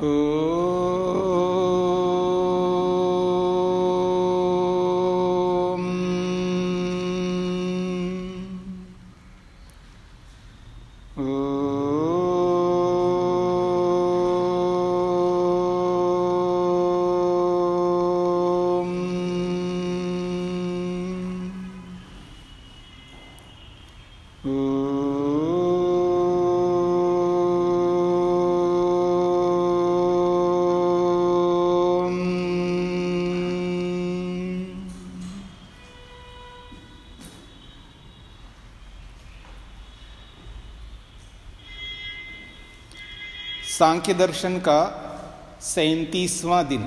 सांख्य दर्शन का 37वां दिन।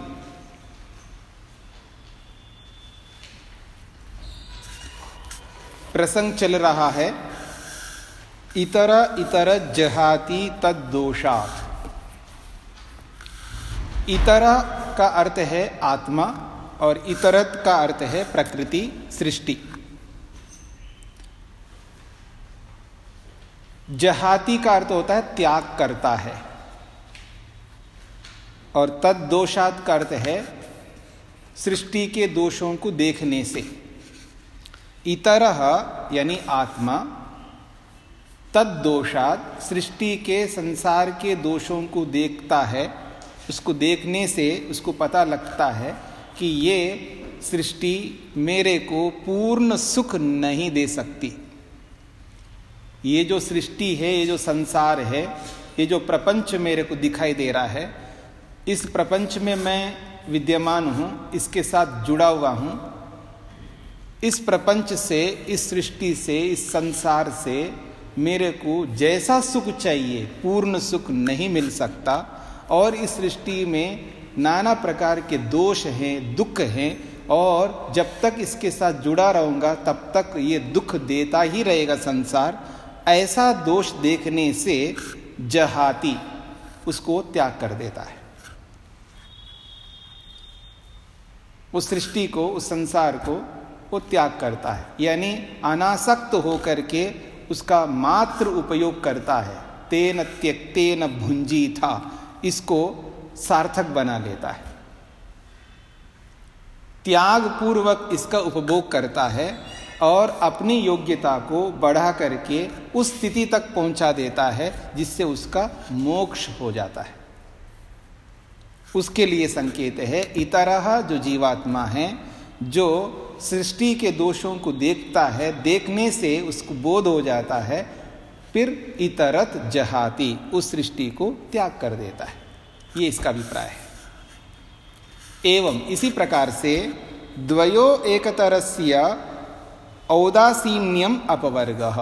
प्रसंग चल रहा है इतर इतर जहाति तद दोषात्। इतर का अर्थ है आत्मा और इतरत का अर्थ है प्रकृति, सृष्टि। जहाति का अर्थ होता है त्याग करता है और तद दोषात् का अर्थ है सृष्टि के दोषों को देखने से। इतरः यानी आत्मा, तद दोषात् सृष्टि के संसार के दोषों को देखता है। उसको देखने से उसको पता लगता है कि ये सृष्टि मेरे को पूर्ण सुख नहीं दे सकती। ये जो सृष्टि है, ये जो संसार है, ये जो प्रपंच मेरे को दिखाई दे रहा है, इस प्रपंच में मैं विद्यमान हूँ, इसके साथ जुड़ा हुआ हूँ। इस प्रपंच से, इस सृष्टि से, इस संसार से मेरे को जैसा सुख चाहिए पूर्ण सुख नहीं मिल सकता। और इस सृष्टि में नाना प्रकार के दोष हैं, दुख हैं, और जब तक इसके साथ जुड़ा रहूँगा तब तक ये दुख देता ही रहेगा संसार। ऐसा दोष देखने से जहाति उसको त्याग कर देता है। उस सृष्टि को, उस संसार को वो त्याग करता है, यानी अनासक्त होकर के उसका मात्र उपयोग करता है। तेन त्यक्तेन भुंजीथा, इसको सार्थक बना लेता है, त्याग पूर्वक इसका उपभोग करता है और अपनी योग्यता को बढ़ा करके उस स्थिति तक पहुंचा देता है जिससे उसका मोक्ष हो जाता है। उसके लिए संकेत है इतरह, जो जीवात्मा है, जो सृष्टि के दोषों को देखता है, देखने से उसको बोध हो जाता है, फिर इतरत जहाति, उस सृष्टि को त्याग कर देता है। ये इसका अभिप्राय है। एवं इसी प्रकार से द्वयो एकतरस्य औदासीन्यम अपवर्गः।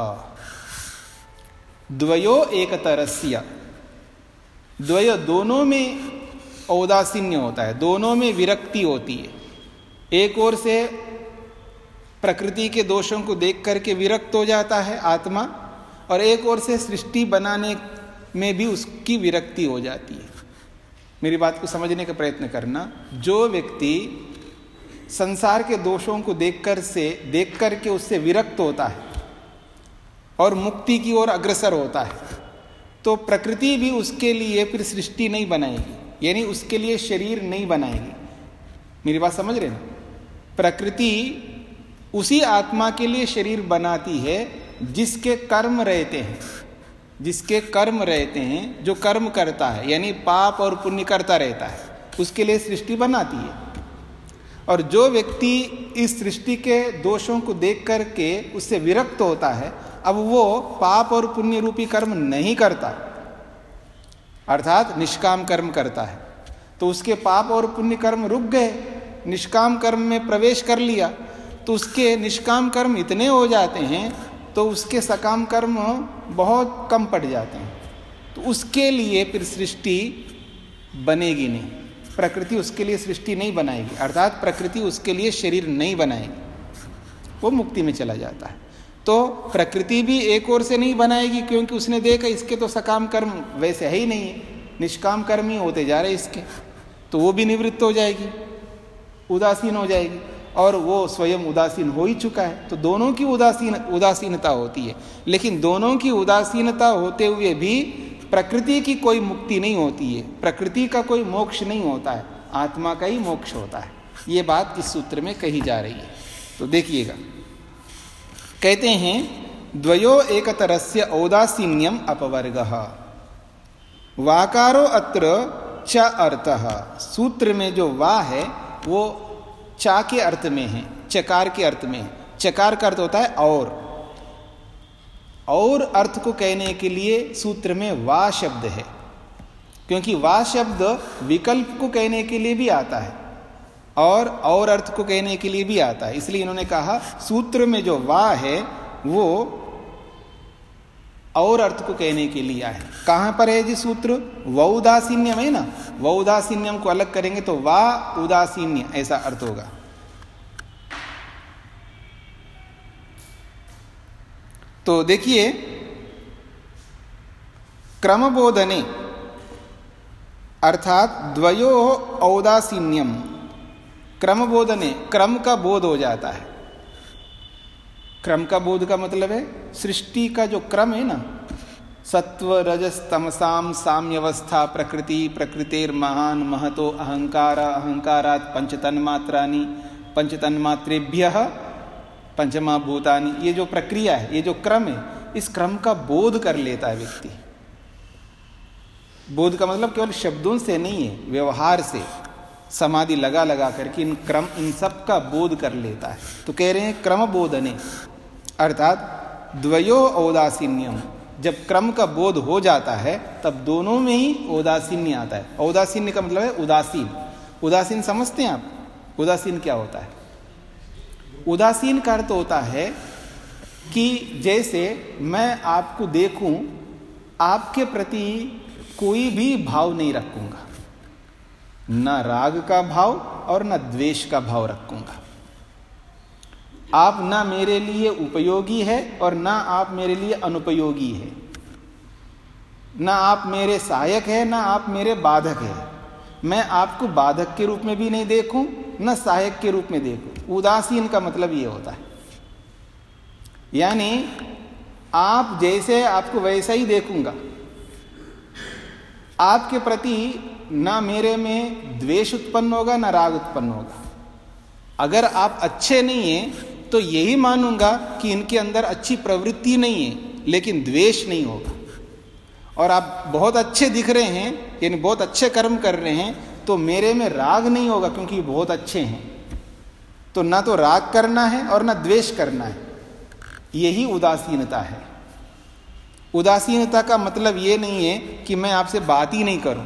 द्वयो एकतरस्य, द्वयो दोनों में औदासीन्य होता है, दोनों में विरक्ति होती है। एक ओर से प्रकृति के दोषों को देख करके विरक्त हो जाता है आत्मा, और एक ओर से सृष्टि बनाने में भी उसकी विरक्ति हो जाती है। मेरी बात को समझने का प्रयत्न करना। जो व्यक्ति संसार के दोषों को देख करके उससे विरक्त होता है और मुक्ति की ओर अग्रसर होता है, तो प्रकृति भी उसके लिए फिर सृष्टि नहीं बनाएगी, यानी उसके लिए शरीर नहीं बनाएगी। मेरी बात समझ रहे ना? प्रकृति उसी आत्मा के लिए शरीर बनाती है जिसके कर्म रहते हैं, जिसके कर्म रहते हैं, जो कर्म करता है, यानी पाप और पुण्य करता रहता है, उसके लिए सृष्टि बनाती है। और जो व्यक्ति इस सृष्टि के दोषों को देख करके उससे विरक्त होता है, अब वो पाप और पुण्य रूपी कर्म नहीं करता, अर्थात निष्काम कर्म करता है, तो उसके पाप और पुण्य कर्म रुक गए। निष्काम कर्म में प्रवेश कर लिया तो उसके निष्काम कर्म इतने हो जाते हैं तो उसके सकाम कर्म बहुत कम पड़ जाते हैं। तो उसके लिए फिर सृष्टि बनेगी नहीं, प्रकृति उसके लिए सृष्टि नहीं बनाएगी, अर्थात प्रकृति उसके लिए शरीर नहीं बनाएगी, वो मुक्ति में चला जाता है। तो प्रकृति भी एक ओर से नहीं बनाएगी, क्योंकि उसने देखा इसके तो सकाम कर्म वैसे है ही नहीं है, निष्काम कर्म ही होते जा रहे इसके, तो वो भी निवृत्त हो जाएगी, उदासीन हो जाएगी, और वो स्वयं उदासीन हो ही चुका है। तो दोनों की उदासीनता होती है, लेकिन दोनों की उदासीनता होते हुए भी प्रकृति की कोई मुक्ति नहीं होती है, प्रकृति का कोई मोक्ष नहीं होता है, आत्मा का ही मोक्ष होता है। ये बात इस सूत्र में कही जा रही है। तो देखिएगा, कहते हैं द्वयो एकतरस्य औदासीन्यम अपवर्गः वाकारो अत्र च अर्थः। सूत्र में जो वा है वो चा के अर्थ में है, चकार के अर्थ में है। चकार का अर्थ होता है और अर्थ को कहने के लिए सूत्र में वा शब्द है, क्योंकि वा शब्द विकल्प को कहने के लिए भी आता है और अर्थ को कहने के लिए भी आता है। इसलिए इन्होंने कहा सूत्र में जो वा है वो और अर्थ को कहने के लिए है। कहां पर है जी सूत्र? वौदासीन्यम है ना, वौदासीन्यम को अलग करेंगे तो वा उदासीन्य ऐसा अर्थ होगा। तो देखिए, क्रमबोधने अर्थात द्वयो औदासीन्यम, क्रमबोधने क्रम का बोध हो जाता है। क्रम का बोध का मतलब है सृष्टि का जो क्रम है ना, सत्व रजस तमसाम साम्यवस्था प्रकृति प्रकृतेर महान महतो अहंकार अहंकारात् पंचतन्मात्रानि पंचतन्मात्रेभ्यः पंचमा भूतानि, ये जो प्रक्रिया है, ये जो क्रम है, इस क्रम का बोध कर लेता है व्यक्ति। बोध का मतलब केवल शब्दों से नहीं है, व्यवहार से समाधि लगा लगा करके इन सब का बोध कर लेता है। तो कह रहे हैं क्रम बोधने अर्थात द्वयो औदासीन्यम, जब क्रम का बोध हो जाता है तब दोनों में ही औदासीन्य आता है। औदासीन्य का मतलब है उदासीन। उदासीन समझते हैं आप? उदासीन क्या होता है? उदासीन का अर्थ होता है कि जैसे मैं आपको देखूं, आपके प्रति कोई भी भाव नहीं रखूंगा, ना राग का भाव और ना द्वेष का भाव रखूंगा। आप ना मेरे लिए उपयोगी है और ना आप मेरे लिए अनुपयोगी है, ना आप मेरे सहायक है ना आप मेरे बाधक है। मैं आपको बाधक के रूप में भी नहीं देखूं ना सहायक के रूप में देखूं। उदासीन का मतलब ये होता है, यानी आप जैसे आपको वैसा ही देखूंगा। आपके प्रति ना मेरे में द्वेष उत्पन्न होगा ना राग उत्पन्न होगा। अगर आप अच्छे नहीं हैं तो यही मानूंगा कि इनके अंदर अच्छी प्रवृत्ति नहीं है, लेकिन द्वेष नहीं होगा। और आप बहुत अच्छे दिख रहे हैं, यानी बहुत अच्छे कर्म कर रहे हैं, तो मेरे में राग नहीं होगा क्योंकि बहुत अच्छे हैं। तो ना तो राग करना है और ना द्वेष करना है। यही उदासीनता है। उदासीनता का मतलब ये नहीं है कि मैं आपसे बात ही नहीं करूं।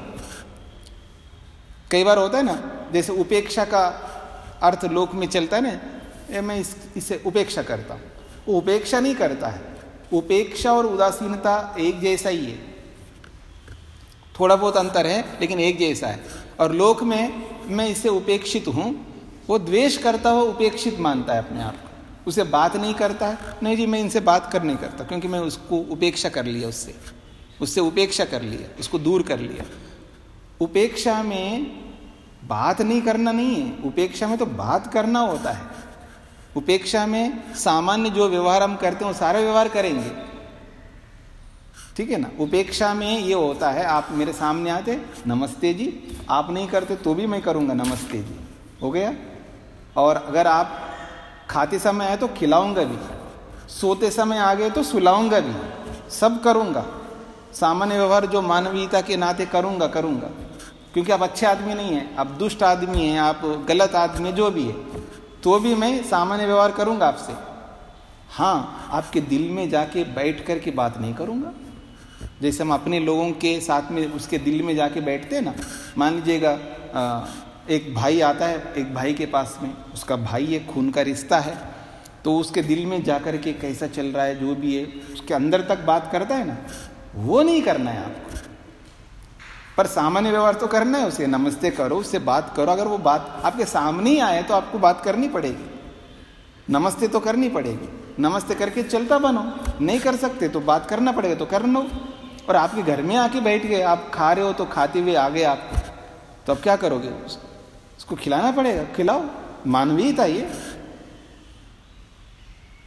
कई बार होता है ना, जैसे उपेक्षा का अर्थ लोक में चलता है ना, मैं इससे उपेक्षा करता हूं। वो उपेक्षा नहीं करता है। उपेक्षा और उदासीनता एक जैसा ही है, थोड़ा बहुत अंतर है लेकिन एक जैसा है। और लोक में मैं इससे उपेक्षित हूं, वो द्वेष करता हुआ उपेक्षित मानता है अपने आप को, उसे बात नहीं करता है। नहीं जी, मैं इनसे बात कर नहीं करता क्योंकि मैं उसको उपेक्षा कर लिया, उससे उपेक्षा कर लिया, उसको दूर कर लिया। उपेक्षा में बात नहीं करना नहीं है, उपेक्षा में तो बात करना होता है। उपेक्षा में सामान्य जो व्यवहार हम करते हैं वो सारे व्यवहार करेंगे, ठीक है ना। उपेक्षा में ये होता है, आप मेरे सामने आते नमस्ते जी, आप नहीं करते तो भी मैं करूंगा नमस्ते जी, हो गया। और अगर आप खाते समय आए तो खिलाऊंगा भी, सोते समय आ गए तो सुलाऊंगा भी, सब करूंगा। सामान्य व्यवहार जो मानवीयता के नाते करूंगा क्योंकि आप अच्छे आदमी नहीं हैं, आप दुष्ट आदमी हैं, आप गलत आदमी, जो भी है, तो भी मैं सामान्य व्यवहार करूंगा आपसे। हाँ, आपके दिल में जाके बैठ कर के बात नहीं करूंगा। जैसे हम अपने लोगों के साथ में उसके दिल में जाके बैठते हैं ना। मान लीजिएगा एक भाई आता है एक भाई के पास में, उसका भाई है, खून का रिश्ता है, तो उसके दिल में जाकर के कैसा चल रहा है, जो भी है, उसके अंदर तक बात करता है ना, वो नहीं करना है आपको। पर सामान्य व्यवहार तो करना है, उसे नमस्ते करो, उससे बात करो। अगर वो बात आपके सामने ही आए तो आपको बात करनी पड़ेगी, नमस्ते तो करनी पड़ेगी। नमस्ते करके चलता बनो, नहीं कर सकते तो बात करना पड़ेगा, तो कर लो। और आपके घर में आके बैठ गए, आप खा रहे हो तो खाते हुए आ गए आप, तो अब क्या करोगे? उसको खिलाना पड़ेगा, खिलाओ। मानवीयता ये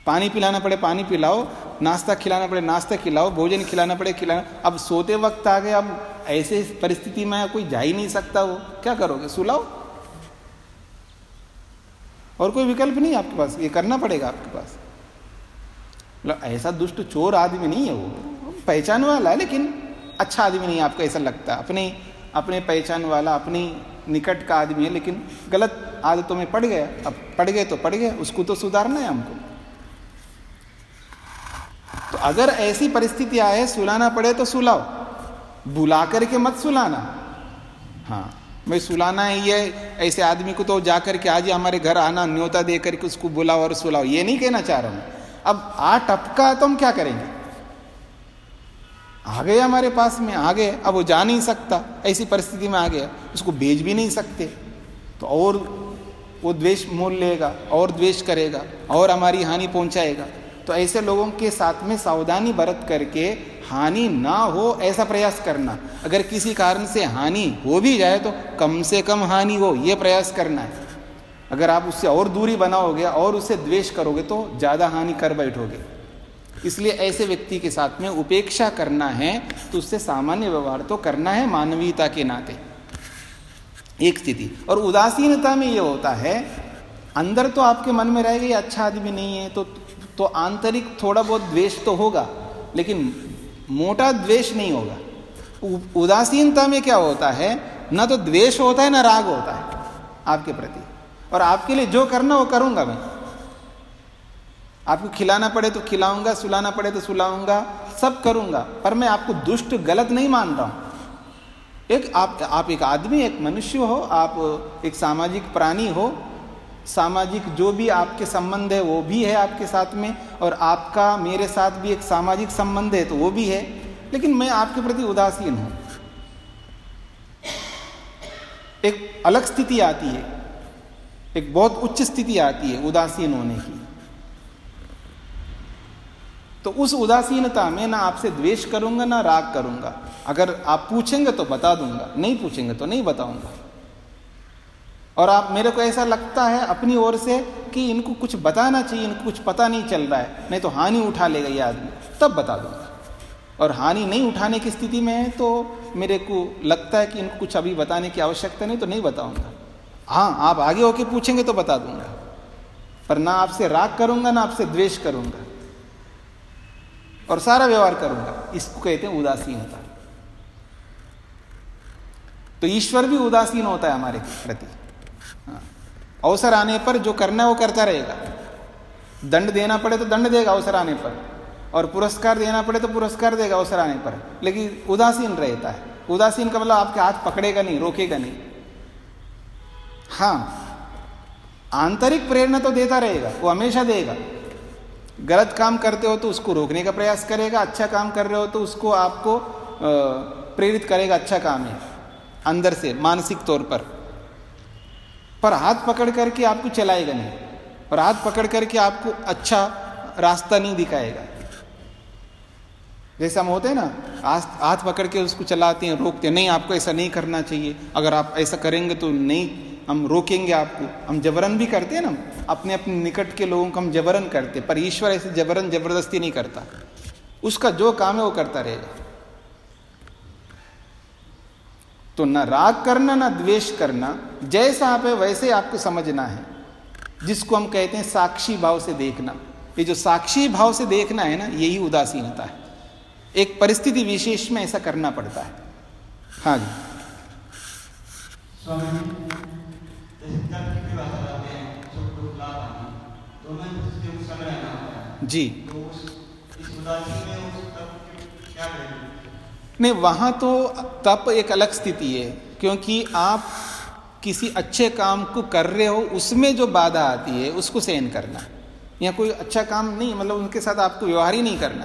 पानी पिलाना पड़े पानी पिलाओ, नाश्ता खिलाना पड़े नाश्ता खिलाओ, भोजन खिलाना पड़े खिलाना। अब सोते वक्त आ गए, अब ऐसे परिस्थिति में कोई जा ही नहीं सकता, वो क्या करोगे? सुलाओ, और कोई विकल्प नहीं आपके पास, ये करना पड़ेगा आपके पास। मतलब ऐसा दुष्ट चोर आदमी नहीं है वो, पहचान वाला है, लेकिन अच्छा आदमी नहीं, आपको ऐसा लगता है। अपने पहचान वाला, अपनी निकट का आदमी है, लेकिन गलत आदतों में पड़ गया। अब पड़ गए तो पड़ गए, उसको तो सुधारना है हमको। तो अगर ऐसी परिस्थिति आए, सुलाना पड़े तो सुलाओ, बुला करके मत सुलाना। हाँ भाई सुलाना है ये, ऐसे आदमी को तो जाकर के आज हमारे घर आना, न्योता दे करके उसको बुलाओ और सुलाओ, ये नहीं कहना चाह रहा हूं। अब आ टपका तो हम क्या करेंगे? आ गए हमारे पास में, आ गए, अब वो जा नहीं सकता, ऐसी परिस्थिति में आ गया, उसको भेज भी नहीं सकते, तो और वो द्वेष मोल लेगा और द्वेष करेगा और हमारी हानि पहुंचाएगा। तो ऐसे लोगों के साथ में सावधानी बरत करके हानि ना हो ऐसा प्रयास करना। अगर किसी कारण से हानि हो भी जाए तो कम से कम हानि हो, ये प्रयास करना है। अगर आप उससे और दूरी बनाओगे और उससे द्वेष करोगे तो ज़्यादा हानि कर बैठोगे। इसलिए ऐसे व्यक्ति के साथ में उपेक्षा करना है तो उससे सामान्य व्यवहार तो करना है मानवीयता के नाते, एक स्थिति। और उदासीनता में ये होता है, अंदर तो आपके मन में रहेगा ये अच्छा आदमी नहीं है, तो आंतरिक थोड़ा बहुत द्वेष तो होगा, लेकिन मोटा द्वेष नहीं होगा। उदासीनता में क्या होता है, ना तो द्वेष होता है ना राग होता है आपके प्रति, और आपके लिए जो करना वो करूंगा मैं। आपको खिलाना पड़े तो खिलाऊंगा, सुलाना पड़े तो सुलाऊंगा, सब करूंगा, पर मैं आपको दुष्ट गलत नहीं मान रहा हूं। आप एक आदमी, एक मनुष्य हो, आप एक सामाजिक प्राणी हो, सामाजिक जो भी आपके संबंध है वो भी है आपके साथ में, और आपका मेरे साथ भी एक सामाजिक संबंध है तो वो भी है, लेकिन मैं आपके प्रति उदासीन हूं। एक अलग स्थिति आती है, एक बहुत उच्च स्थिति आती है उदासीन होने की। तो उस उदासीनता में ना आपसे द्वेष करूंगा ना राग करूंगा। अगर आप पूछेंगे तो बता दूंगा, नहीं पूछेंगे तो नहीं बताऊंगा। और आप मेरे को ऐसा लगता है अपनी ओर से कि इनको कुछ बताना चाहिए, इनको कुछ पता नहीं चल रहा है, नहीं तो हानि उठा लेगा ये आदमी, तब बता दूंगा। और हानि नहीं उठाने की स्थिति में है तो मेरे को लगता है कि इनको कुछ अभी बताने की आवश्यकता नहीं, तो नहीं बताऊंगा। हाँ, आप आगे होके पूछेंगे तो बता दूंगा, पर ना आपसे राग करूंगा ना आपसे द्वेष करूंगा, और सारा व्यवहार करूंगा। इसको कहते हैं उदासीनता। तो ईश्वर भी उदासीन होता है हमारे प्रति। अवसर आने पर जो करना है वो करता रहेगा। दंड देना पड़े तो दंड देगा अवसर आने पर, और पुरस्कार देना पड़े तो पुरस्कार देगा अवसर आने पर, लेकिन उदासीन रहता है। उदासीन का मतलब आपके हाथ पकड़ेगा नहीं, रोकेगा नहीं। हाँ, आंतरिक प्रेरणा तो देता रहेगा, वो हमेशा देगा। गलत काम करते हो तो उसको रोकने का प्रयास करेगा, अच्छा काम कर रहे हो तो उसको आपको प्रेरित करेगा, अच्छा काम है, अंदर से मानसिक तौर पर हाथ पकड़ करके आपको चलाएगा नहीं, और हाथ पकड़ करके आपको अच्छा रास्ता नहीं दिखाएगा। जैसे हम होते हैं ना, हाथ पकड़ के उसको चलाते हैं, रोकते हैं, नहीं आपको ऐसा नहीं करना चाहिए, अगर आप ऐसा करेंगे तो नहीं, हम रोकेंगे आपको। हम जबरन भी करते हैं ना, अपने अपने निकट के लोगों को हम जबरन करते, पर ईश्वर ऐसे जबरन जबरदस्ती नहीं करता, उसका जो काम है वो करता रहेगा। तो ना राग करना ना द्वेष करना, जैसा आप है वैसे आपको समझना है, जिसको हम कहते हैं साक्षी भाव से देखना। ये जो साक्षी भाव से देखना है ना, यही उदासीनता है। एक परिस्थिति विशेष में ऐसा करना पड़ता है। हाँ जी, जी नहीं, वहां तो तप एक अलग स्थिति है, क्योंकि आप किसी अच्छे काम को कर रहे हो, उसमें जो बाधा आती है उसको सहन करना। या कोई अच्छा काम नहीं, मतलब उनके साथ आपको व्यवहार ही नहीं करना।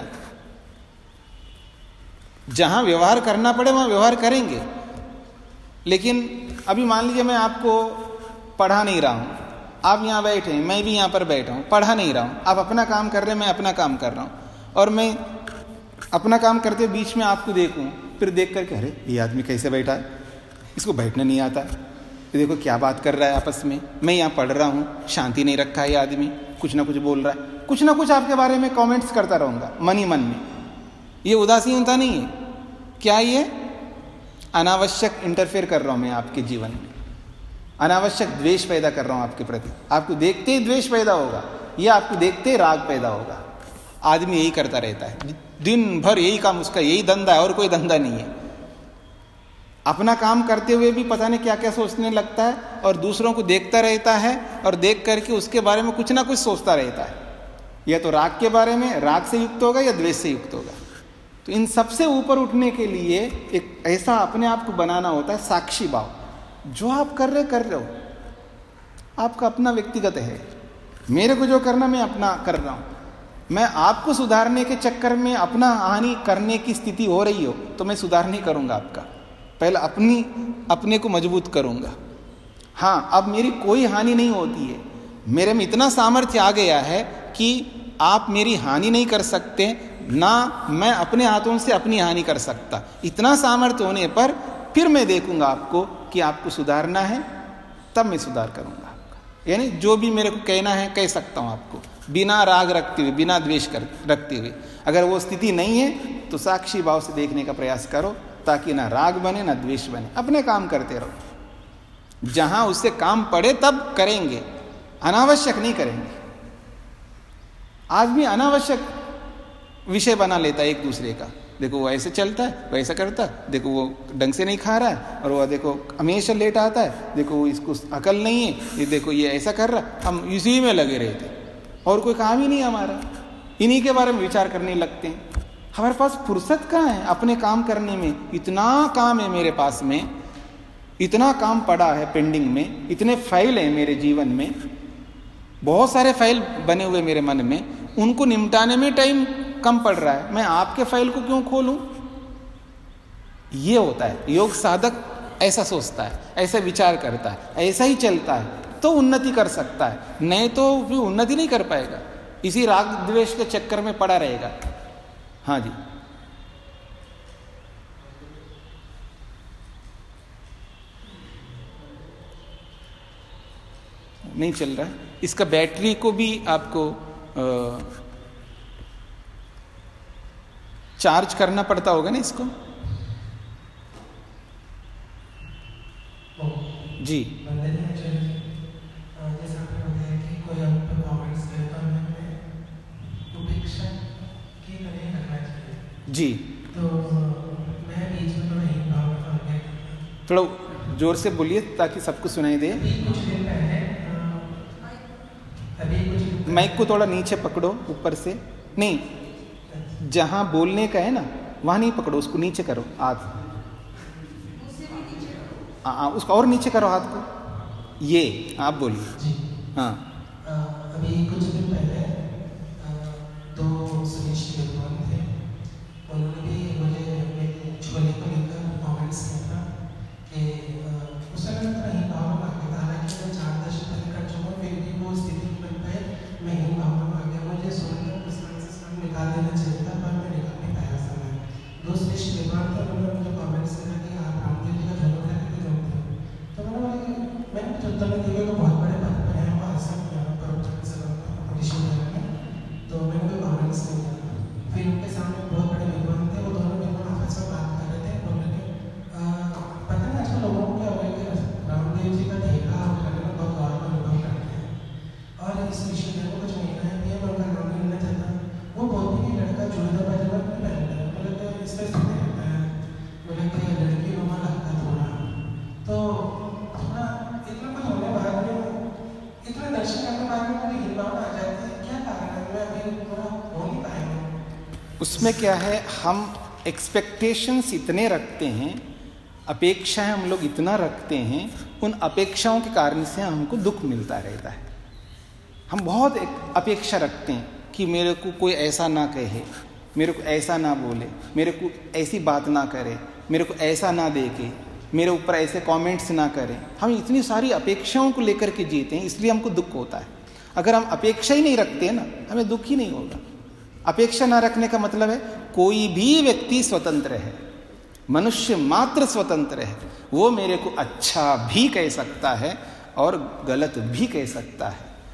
जहां व्यवहार करना पड़े वहां व्यवहार करेंगे, लेकिन अभी मान लीजिए मैं आपको पढ़ा नहीं रहा हूं, आप यहां बैठे हैं, मैं भी यहां पर बैठा हूं, पढ़ा नहीं रहा हूं, आप अपना काम कर रहे हैं, मैं अपना काम कर रहा हूं, और मैं अपना काम करते बीच में आपको देखूं, फिर देख करके अरे ये आदमी कैसे बैठा है, इसको बैठना नहीं आता, ये देखो क्या बात कर रहा है आपस में, मैं यहाँ पढ़ रहा हूँ, शांति नहीं रखा है ये आदमी, कुछ ना कुछ बोल रहा है, कुछ ना कुछ आपके बारे में कमेंट्स करता रहूंगा मन ही मन में। ये उदासीनता नहीं है। क्या ये? अनावश्यक इंटरफेयर कर रहा हूं मैं आपके जीवन में, अनावश्यक द्वेष पैदा कर रहा हूं आपके प्रति। आपको देखते ही द्वेष पैदा होगा, या आपको देखते ही राग पैदा होगा। आदमी यही करता रहता है, दिन भर यही काम, उसका यही धंधा है और कोई धंधा नहीं है। अपना काम करते हुए भी पता नहीं क्या क्या सोचने लगता है, और दूसरों को देखता रहता है, और देख करके उसके बारे में कुछ ना कुछ सोचता रहता है। या तो राग के बारे में, राग से युक्त होगा, या द्वेष से युक्त होगा। तो इन सबसे ऊपर उठने के लिए एक ऐसा अपने आप को बनाना होता है साक्षी भाव। जो आप कर रहे हो, आपका अपना व्यक्तिगत है। मेरे को जो करना मैं अपना कर रहा हूं। मैं आपको सुधारने के चक्कर में अपना हानि करने की स्थिति हो रही हो तो मैं सुधार नहीं करूंगा आपका, पहले अपने को मजबूत करूंगा। हाँ, अब मेरी कोई हानि नहीं होती है, मेरे में इतना सामर्थ्य आ गया है कि आप मेरी हानि नहीं कर सकते, ना मैं अपने हाथों से अपनी हानि कर सकता। इतना सामर्थ्य होने पर फिर मैं देखूंगा आपको कि आपको सुधारना है, तब मैं सुधार करूंगा आपका। यानी जो भी मेरे को कहना है कह सकता हूं आपको, बिना राग रखते हुए, बिना द्वेष रखते हुए। अगर वो स्थिति नहीं है तो साक्षी भाव से देखने का प्रयास करो, ताकि ना राग बने ना द्वेष बने। अपने काम करते रहो, जहां उससे काम पड़े तब करेंगे, अनावश्यक नहीं करेंगे। आदमी अनावश्यक विषय बना लेता है एक दूसरे का। देखो वो ऐसे चलता है, वैसा करता है, देखो वो ढंग से नहीं खा रहा है, और वो देखो हमेशा लेट आता है, देखो इसको अकल नहीं है, ये देखो ये ऐसा कर रहा। हम इसी में लगे रहते और कोई काम ही नहीं हमारा, इन्हीं के बारे में विचार करने लगते हैं। हमारे पास फुर्सत कहाँ है अपने काम करने में? इतना काम है मेरे पास में, इतना काम पड़ा है पेंडिंग में, इतने फाइल हैं मेरे जीवन में, बहुत सारे फाइल बने हुए मेरे मन में, उनको निपटाने में टाइम कम पड़ रहा है। मैं आपके फाइल को क्यों खोलूं? ये होता है योग साधक, ऐसा सोचता है, ऐसा विचार करता है, ऐसा ही चलता है तो उन्नति कर सकता है, नहीं तो भी उन्नति नहीं कर पाएगा, इसी राग द्वेष के चक्कर में पड़ा रहेगा। हाँ जी, नहीं चल रहा है। इसका बैटरी को भी आपको चार्ज करना पड़ता होगा ना इसको। जी, जी, थोड़ा जोर से बोलिए ताकि सबको सुनाई दे। माइक को थोड़ा नीचे पकड़ो, ऊपर से नहीं, जहां बोलने का है ना वहां नहीं पकड़ो, उसको नीचे करो हाथ, उसको और नीचे करो हाथ को। ये आप बोलिए। हाँ, अभी कुछ दिन पहले दो श्रेष्ठ विद्वान थे, उन्होंने भी मुझे मेरे छोले को लेकर कमेंट्स किया था कि उस समय इतना ही भावना आ गया, हालांकि मैं 4 दशक कर चुका हूँ, फिर भी वो स्थिति बन पाए, मैं ही भावना आ गया। मुझे सुनकर पुस्तक निकाल देना चाहिए था, पर मैं निकाल नहीं पाया समय। दो श्रेष्ठ विद्वान थे, उन्होंने मुझे कमेंट्स किया कि आप रामदेव जी का जन्म है कि जानते हो? तो मैंने कुछ उत्तर नहीं दिया, तो बहुत बड़े बात पर है वहाँ से तो मैंने कोई कमेंट्स नहीं किया। फिर उनके सामने बहुत बड़े विद्वान थे, वो दोनों विद्वान आपस में बात कर रहे थे, बोल रहे थे पता नहीं आजकल लोगों को क्या हो गया कि रामदेव जी का देखा और करने में बहुत गौरव अनुभव करते हैं, और इस विषय में कुछ महीना है मैं उनका नाम नहीं लेना चाहता। वो बोलते कि लड़का चूड़ा पैजामा नहीं पहनता है, बोले तो इस पर सुनने लगता है, बोले कि लड़की नुमा लगता है थोड़ा, तो थोड़ा इतना कुछ होने बाद में, इतना दर्शन करने बाद में मुझे हिंदुओं आ जाती है। क्या कारण है? मैं अभी थोड़ा हो नहीं पाएगा। उसमें क्या है, हम एक्सपेक्टेशंस इतने रखते हैं, अपेक्षाएं हम लोग इतना रखते हैं, उन अपेक्षाओं के कारण से हमको दुख मिलता रहता है। हम बहुत अपेक्षा रखते हैं कि मेरे को कोई ऐसा ना कहे, मेरे को ऐसा ना बोले, मेरे को ऐसी बात ना करे, मेरे को ऐसा ना देखे, मेरे ऊपर ऐसे कमेंट्स ना करें। हम इतनी सारी अपेक्षाओं को लेकर के जीते हैं, इसलिए हमको दुख होता है। अगर हम अपेक्षा ही नहीं रखते हैं ना, हमें दुख ही नहीं होगा। अपेक्षा ना रखने का मतलब है कोई भी व्यक्ति स्वतंत्र है, मनुष्य मात्र स्वतंत्र है। वो मेरे को अच्छा भी कह सकता है और गलत भी कह सकता है।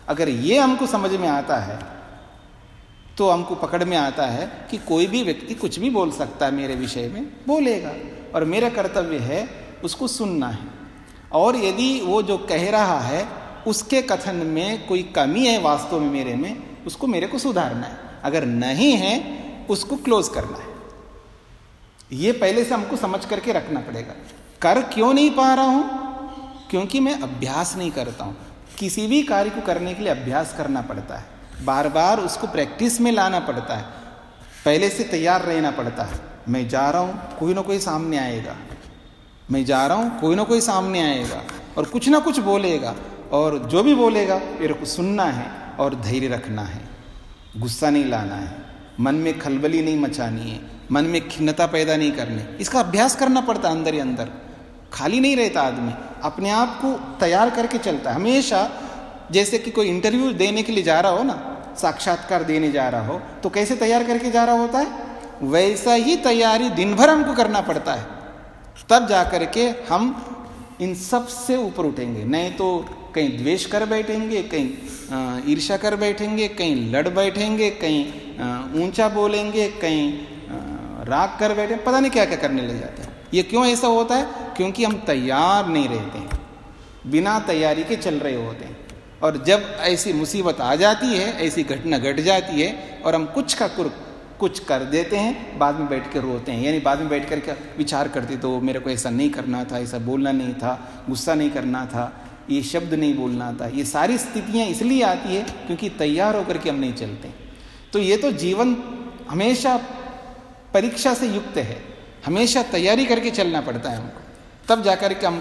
अगर ये हमको समझ में आता है तो हमको पकड़ में आता है कि कोई भी व्यक्ति कुछ भी बोल सकता है, मेरे विषय में बोलेगा और मेरा कर्तव्य है उसको सुनना है। और यदि वो जो कह रहा है उसके कथन में कोई कमी है वास्तव में मेरे में, उसको मेरे को सुधारना है। अगर नहीं है उसको क्लोज करना है। ये पहले से हमको समझ करके रखना पड़ेगा। कर क्यों नहीं पा रहा हूं? क्योंकि मैं अभ्यास नहीं करता हूं। किसी भी कार्य को करने के लिए अभ्यास करना पड़ता है, बार बार उसको प्रैक्टिस में लाना पड़ता है, पहले से तैयार रहना पड़ता है। मैं जा रहा हूं, कोई ना कोई सामने आएगा, मैं जा रहा हूं, कोई ना कोई सामने आएगा और कुछ ना कुछ बोलेगा, और जो भी बोलेगा मेरे को सुनना है और धैर्य रखना है, गुस्सा नहीं लाना है, मन में खलबली नहीं मचानी है, मन में खिन्नता पैदा नहीं करनी। इसका अभ्यास करना पड़ता है अंदर ही अंदर। खाली नहीं रहता आदमी, अपने आप को तैयार करके चलता है हमेशा। जैसे कि कोई इंटरव्यू देने के लिए जा रहा हो ना, साक्षात्कार देने जा रहा हो, तो कैसे तैयार करके जा रहा होता है, वैसा ही तैयारी दिन भर हमको करना पड़ता है। तब जाकर के हम इन सब से ऊपर उठेंगे। नहीं तो कहीं द्वेष कर बैठेंगे, कहीं ईर्ष्या कर बैठेंगे, कहीं लड़ बैठेंगे, कहीं ऊंचा बोलेंगे, कहीं राग कर बैठे, पता नहीं क्या क्या करने लग जाते हैं। ये क्यों ऐसा होता है? क्योंकि हम तैयार नहीं रहते हैं, बिना तैयारी के चल रहे होते हैं। और जब ऐसी मुसीबत आ जाती है, ऐसी घटना घट जाती है और हम कुछ कर देते हैं, बाद में बैठ कर रोते हैं। यानी बाद में बैठ कर विचार करते, तो मेरे को ऐसा नहीं करना था, ऐसा बोलना नहीं था, गुस्सा नहीं करना था, ये शब्द नहीं बोलना था। ये सारी स्थितियां इसलिए आती है क्योंकि तैयार होकर के हम नहीं चलते। तो ये तो जीवन हमेशा परीक्षा से युक्त है, हमेशा तैयारी करके चलना पड़ता है हमको, तब जाकर के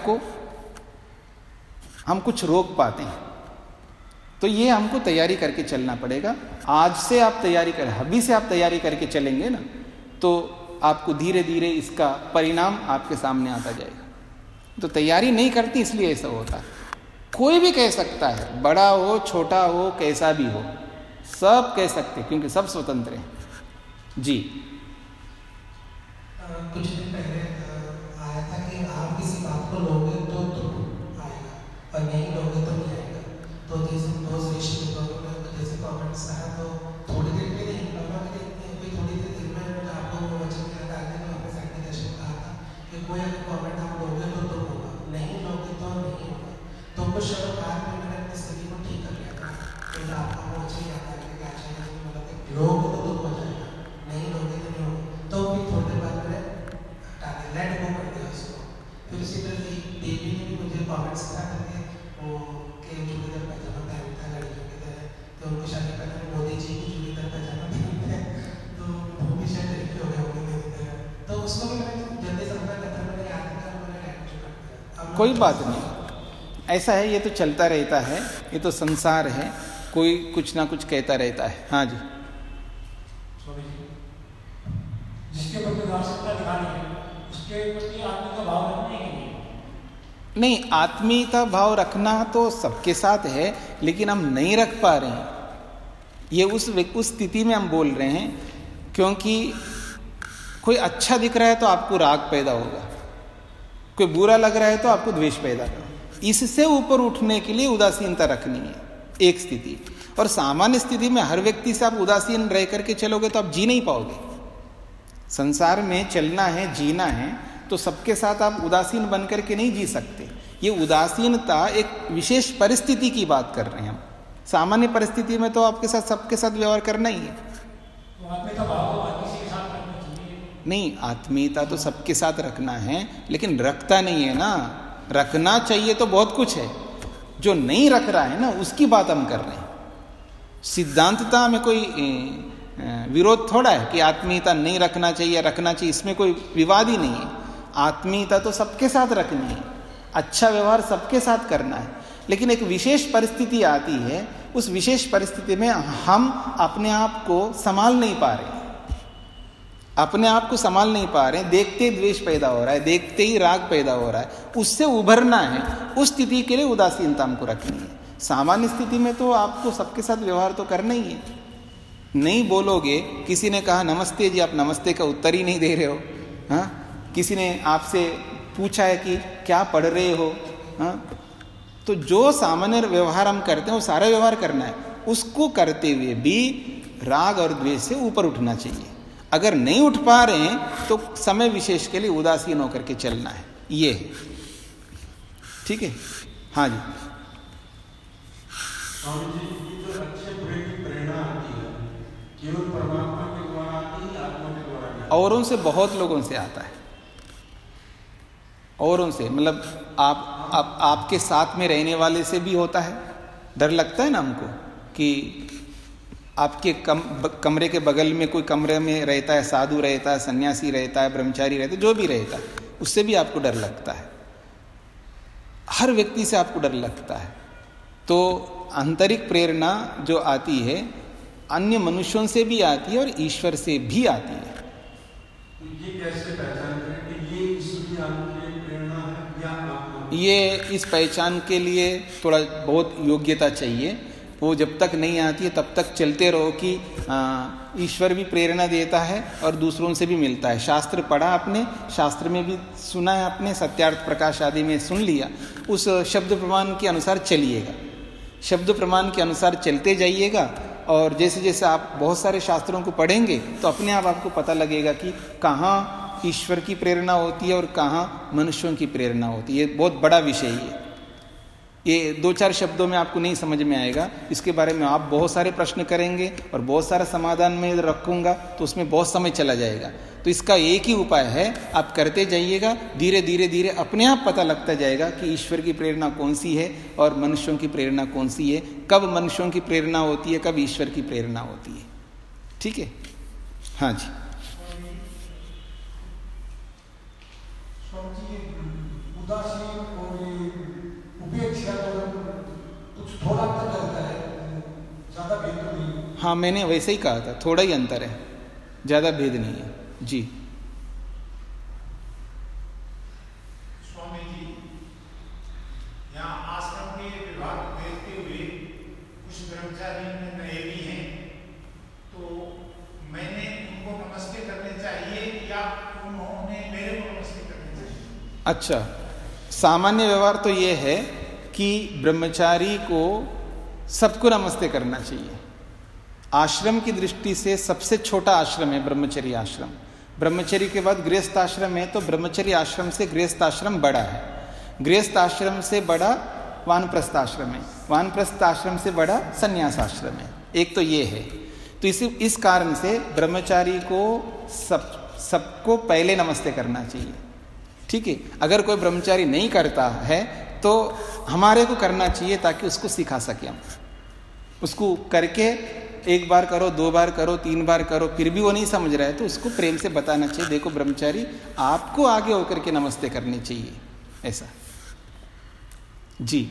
हम कुछ रोक पाते हैं। तो ये हमको तैयारी करके चलना पड़ेगा। आज से आप तैयारी करें, अभी से आप तैयारी करके चलेंगे ना, तो आपको धीरे धीरे इसका परिणाम आपके सामने आता जाएगा। तो तैयारी नहीं करती इसलिए ऐसा होता है। कोई भी कह सकता है, बड़ा हो छोटा हो कैसा भी हो, सब कह सकते, क्योंकि सब स्वतंत्र हैं। जी कुछ दिन पहले आया था कि आप किसी बात को लोगे तो आएगा और नहीं लोगे तो नहीं आएगा। तो जैसे दो श्रेष्ठ विद्वानों ने जैसे कमेंट्स आया, तो थोड़ी देर के लिए थोड़ी देर में आपको वचन याद आ गया। तो आपने साहित्य दर्शन कहा था कि कोई अगर कमेंट आप लोगे तो होगा, नहीं लोगे तो नहीं होगा। तो कुछ शब्द बाद में मैंने अपनी स्थिति को ठीक कर लिया था। तो आपको वचन याद आ गया कि आचार्य जी ने बोला कि लोगे तो हो जाएगा, नहीं लोगे तो नहीं होगा। तो फिर थोड़ी देर बाद मैंने लेट गो कर दिया उसको। फिर इसी तरह देवी ने भी मुझे कमेंट्स करा करके वो के चूड़ीदार पैजामा पहनता है लड़कियों की तरह, तो उनको शादी करने में मोदी जी भी चूड़ीदार पैजामा पहनते हैं, तो वो भी शायद लड़की हो गए होंगे मेरी तरह। तो उसको भी मैंने जल्दी समझा करता, मैंने याद किया, मैंने लेट गो कर दिया। कोई बात नहीं, ऐसा है, ये तो चलता रहता है, ये तो संसार है, कोई कुछ ना कुछ कहता रहता है। हाँ जी, जिसके प्रति आवश्यकता दिखानी है उसके प्रति आत्मीयता भाव रखना ही नहीं, आत्मीयता भाव रखना तो सबके साथ है, लेकिन हम नहीं रख पा रहे हैं। ये उस स्थिति में हम बोल रहे हैं, क्योंकि कोई अच्छा दिख रहा है तो आपको राग पैदा होगा, कोई बुरा लग रहा है तो आपको द्वेष पैदा होगा। इससे ऊपर उठने के लिए उदासीनता रखनी है एक स्थिति। और सामान्य स्थिति में हर व्यक्ति से आप उदासीन रह करके चलोगे तो आप जी नहीं पाओगे। संसार में चलना है, जीना है, तो सबके साथ आप उदासीन बन करके नहीं जी सकते। ये उदासीनता एक विशेष परिस्थिति की बात कर रहे हैं हम। सामान्य परिस्थिति में तो आपके साथ सबके साथ व्यवहार करना ही है। नहीं, आत्मीयता तो सबके साथ रखना है, लेकिन रखता नहीं है ना। रखना चाहिए तो बहुत कुछ है, जो नहीं रख रहा है ना, उसकी बात हम कर रहे हैं। सिद्धांतता में कोई विरोध थोड़ा है कि आत्मीयता नहीं रखना चाहिए, रखना चाहिए, इसमें कोई विवाद ही नहीं है। आत्मीयता तो सबके साथ रखनी है, अच्छा व्यवहार सबके साथ करना है, लेकिन एक विशेष परिस्थिति आती है, उस विशेष परिस्थिति में हम अपने आप को संभाल नहीं पा रहे, अपने आप को संभाल नहीं पा रहे, देखते ही द्वेष पैदा हो रहा है, देखते ही राग पैदा हो रहा है, उससे उभरना है। उस स्थिति के लिए उदासीनता हमको रखनी है। सामान्य स्थिति में तो आपको सबके साथ व्यवहार तो करना ही है। नहीं बोलोगे, किसी ने कहा नमस्ते जी, आप नमस्ते का उत्तर ही नहीं दे रहे हो। हाँ, किसी ने आपसे पूछा है कि क्या पढ़ रहे हो, हाँ, तो जो सामान्य व्यवहार हम करते हैं वो सारा व्यवहार करना है, उसको करते हुए भी राग और द्वेष से ऊपर उठना चाहिए। अगर नहीं उठ पा रहे हैं तो समय विशेष के लिए उदासीन होकर के चलना है, ये है। ठीक है, हाँ जी। स्वामी जी, जो अच्छे बुरे की प्रेरणा आती है केवल परमात्मा के द्वारा आती है, आत्मा के द्वारा आती है? औरों से, बहुत लोगों से आता है, औरों से, मतलब आपके साथ में रहने वाले से भी होता है। डर लगता है ना हमको कि आपके कमरे के बगल में कोई कमरे में रहता है, साधु रहता है, सन्यासी रहता है, ब्रह्मचारी रहता है, जो भी रहता है, उससे भी आपको डर लगता है। हर व्यक्ति से आपको डर लगता है। तो आंतरिक प्रेरणा जो आती है अन्य मनुष्यों से भी आती है और ईश्वर से भी आती है। ये कैसे पहचान करें कि ये ईश्वरीय आत्मिक प्रेरणा है या आत्मा? ये इस पहचान के लिए थोड़ा बहुत योग्यता चाहिए। वो जब तक नहीं आती है तब तक चलते रहो कि ईश्वर भी प्रेरणा देता है और दूसरों से भी मिलता है। शास्त्र पढ़ा आपने, शास्त्र में भी सुना है आपने, सत्यार्थ प्रकाश आदि में सुन लिया, उस शब्द प्रमाण के अनुसार चलिएगा, शब्द प्रमाण के अनुसार चलते जाइएगा। और जैसे जैसे आप बहुत सारे शास्त्रों को पढ़ेंगे तो अपने आप आपको पता लगेगा कि कहाँ ईश्वर की प्रेरणा होती है और कहाँ मनुष्यों की प्रेरणा होती है। ये बहुत बड़ा विषय है। ये 2-4 शब्दों में आपको नहीं समझ में आएगा। इसके बारे में आप बहुत सारे प्रश्न करेंगे और बहुत सारा समाधान में रखूंगा तो उसमें बहुत समय चला जाएगा। तो इसका एक ही उपाय है, आप करते जाइएगा, धीरे धीरे धीरे अपने आप पता लगता जाएगा कि ईश्वर की प्रेरणा कौन सी है और मनुष्यों की प्रेरणा कौन सी है, कब मनुष्यों की प्रेरणा होती है, कब ईश्वर की प्रेरणा होती है। ठीक है, हाँ जी। उदासीन और उपेक्षा कुछ थोड़ा अंतर लगता है, ज्यादा भेद तो नहीं। हाँ, मैंने वैसे ही कहा था, थोड़ा ही अंतर है, ज्यादा भेद नहीं है जी। स्वामी जी, यहाँ आश्रम के विभाग देखते हुए कुछ ब्रह्मचारी नए भी हैं, तो मैंने उनको नमस्ते करने चाहिए या उन्होंने मेरे को नमस्ते करने चाहिए? अच्छा, सामान्य व्यवहार तो ये है कि ब्रह्मचारी को सबको नमस्ते करना चाहिए। आश्रम की दृष्टि से सबसे छोटा आश्रम है ब्रह्मचर्य आश्रम। ब्रह्मचर्य के बाद गृहस्थ आश्रम है, तो ब्रह्मचर्य आश्रम से गृहस्थ आश्रम बड़ा है, गृहस्थ आश्रम से बड़ा वानप्रस्थ आश्रम है, वानप्रस्थ आश्रम से बड़ा संन्यास आश्रम है। एक तो ये है। तो इस कारण से ब्रह्मचारी को सबको पहले नमस्ते करना चाहिए। ठीक है, अगर कोई ब्रह्मचारी नहीं करता है तो हमारे को करना चाहिए ताकि उसको सिखा सके हम। उसको करके 1 बार करो, 2 बार करो, 3 बार करो, फिर भी वो नहीं समझ रहा है तो उसको प्रेम से बताना चाहिए, देखो ब्रह्मचारी आपको आगे होकर के नमस्ते करनी चाहिए, ऐसा जी।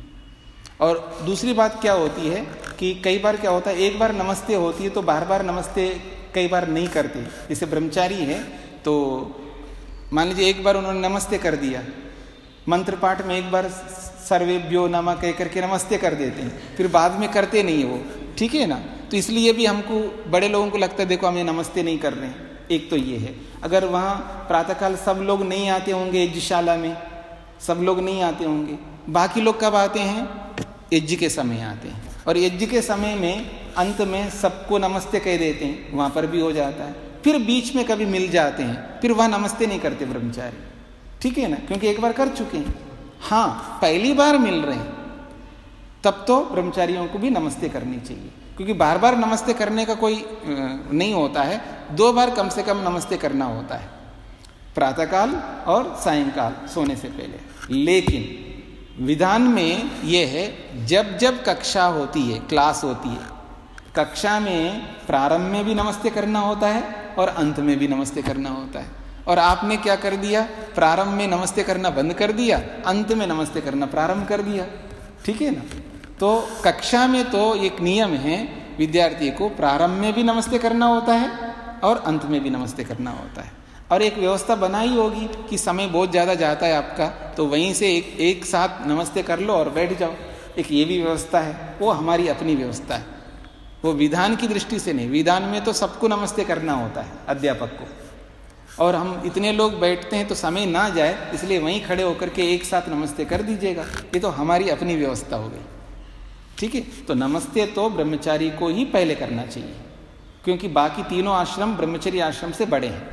और दूसरी बात क्या होती है कि कई बार क्या होता है, एक बार नमस्ते होती है तो बार बार नमस्ते कई बार नहीं करते। जैसे ब्रह्मचारी है तो मान लीजिए एक बार उन्होंने नमस्ते कर दिया, मंत्र पाठ में एक बार सर्वेभ्यो नमः कह करके नमस्ते कर देते हैं, फिर बाद में करते नहीं वो। ठीक है ना, तो इसलिए भी हमको बड़े लोगों को लगता है देखो हमें नमस्ते नहीं कर रहे हैं। एक तो ये है, अगर वहाँ प्रातःकाल सब लोग नहीं आते होंगे, यज्ञशाला में सब लोग नहीं आते होंगे, बाकी लोग कब आते हैं? यज्ञ के समय आते हैं, और यज्ञ के समय में अंत में सबको नमस्ते कह देते हैं, वहाँ पर भी हो जाता है। फिर बीच में कभी मिल जाते हैं, फिर वहाँ नमस्ते नहीं करते ब्रह्मचारी। ठीक है ना, क्योंकि एक बार कर चुके हैं। हाँ, पहली बार मिल रहे हैं तब तो ब्रह्मचारियों को भी नमस्ते करनी चाहिए, क्योंकि बार बार नमस्ते करने का कोई नहीं होता है, 2 बार कम से कम नमस्ते करना होता है, प्रातःकाल और सायंकाल सोने से पहले। लेकिन विधान में यह है जब जब कक्षा होती है, क्लास होती है, कक्षा में प्रारंभ में भी नमस्ते करना होता है और अंत में भी नमस्ते करना होता है। और आपने क्या कर दिया, प्रारंभ में नमस्ते करना बंद कर दिया, अंत में नमस्ते करना प्रारंभ कर दिया। ठीक है ना, तो कक्षा में तो एक नियम है, विद्यार्थी को प्रारंभ में भी नमस्ते करना होता है और अंत में भी नमस्ते करना होता है। और एक व्यवस्था बनाई होगी कि समय बहुत ज़्यादा जाता है आपका, तो वहीं से एक साथ नमस्ते कर लो और बैठ जाओ। एक ये भी व्यवस्था है, वो हमारी अपनी व्यवस्था है, वो विधान की दृष्टि से नहीं। विधान में तो सबको नमस्ते करना होता है, अध्यापक को। और हम इतने लोग बैठते हैं तो समय ना जाए, इसलिए वहीं खड़े होकर के एक साथ नमस्ते कर दीजिएगा। ये तो हमारी अपनी व्यवस्था हो गई, ठीक है। तो नमस्ते तो ब्रह्मचारी को ही पहले करना चाहिए, क्योंकि बाकी तीनों आश्रम ब्रह्मचर्य आश्रम से बड़े हैं,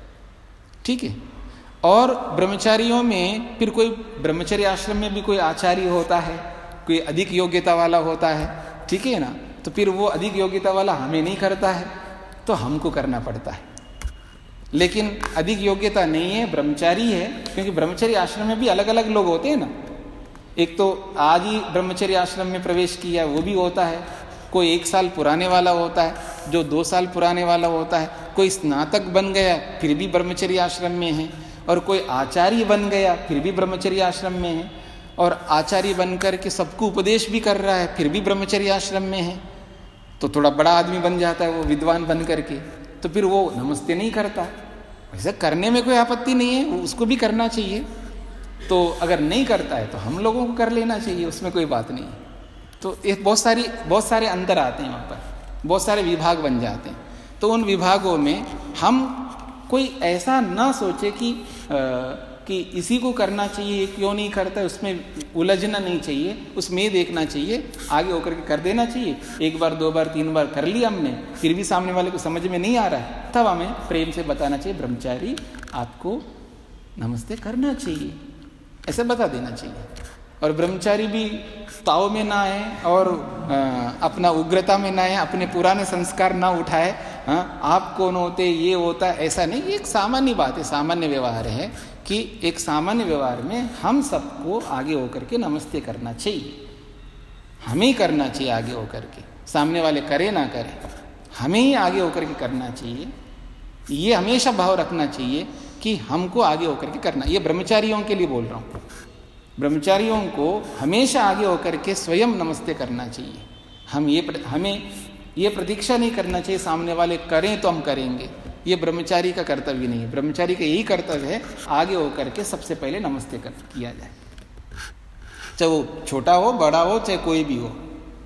ठीक है। और ब्रह्मचारियों में फिर कोई ब्रह्मचर्य आश्रम में भी कोई आचार्य होता है, कोई अधिक योग्यता वाला होता है, ठीक है ना। तो फिर वो अधिक योग्यता वाला हमें नहीं करता है तो हमको करना पड़ता है। लेकिन अधिक योग्यता नहीं है, ब्रह्मचारी है, क्योंकि ब्रह्मचर्य आश्रम में भी अलग अलग लोग होते हैं ना। एक तो आज ही ब्रह्मचर्य आश्रम में प्रवेश किया वो भी होता है, कोई 1 साल पुराने वाला होता है, जो 2 साल पुराने वाला होता है, कोई स्नातक बन गया फिर भी ब्रह्मचर्य आश्रम में है, और कोई आचार्य बन गया फिर भी ब्रह्मचर्य आश्रम में है, और आचार्य बन कर के सबको उपदेश भी कर रहा है फिर भी ब्रह्मचर्य आश्रम में है। तो थोड़ा बड़ा आदमी बन जाता है वो, विद्वान बन करके, तो फिर वो नमस्ते नहीं करता। वैसे करने में कोई आपत्ति नहीं है, उसको भी करना चाहिए। तो अगर नहीं करता है तो हम लोगों को कर लेना चाहिए, उसमें कोई बात नहीं है। तो ये बहुत सारे अंतर आते हैं, वहाँ पर बहुत सारे विभाग बन जाते हैं। तो उन विभागों में हम कोई ऐसा ना सोचे कि इसी को करना चाहिए, क्यों नहीं करता, उसमें उलझना नहीं चाहिए, उसमें देखना चाहिए, आगे होकर के कर देना चाहिए। 1 बार 2 बार 3 बार कर लिया हमने, फिर भी सामने वाले को समझ में नहीं आ रहा है, तब हमें प्रेम से बताना चाहिए, ब्रह्मचारी आपको नमस्ते करना चाहिए, ऐसे बता देना चाहिए। और ब्रह्मचारी भी ताव में ना आए और अपना उग्रता में ना आए, अपने पुराने संस्कार ना उठाए, आप कौन होते, ये होता, ऐसा नहीं। ये एक सामान्य बात है, सामान्य व्यवहार है कि एक सामान्य व्यवहार में हम सबको आगे होकर के नमस्ते करना चाहिए, हमें ही करना चाहिए आगे होकर के, सामने वाले करे ना करे, हमें ही आगे होकर के करना चाहिए। ये हमेशा भाव रखना चाहिए कि हमको आगे होकर के करना। ये ब्रह्मचारियों के लिए बोल रहा हूँ, ब्रह्मचारियों को हमेशा आगे होकर के स्वयं नमस्ते करना चाहिए। हमें ये प्रतीक्षा नहीं करना चाहिए सामने वाले करें तो हम करेंगे, ये ब्रह्मचारी का कर्तव्य नहीं है। ब्रह्मचारी का यही कर्तव्य है आगे होकर के सबसे पहले नमस्ते किया जाए, चाहे वो छोटा हो बड़ा हो चाहे कोई भी हो,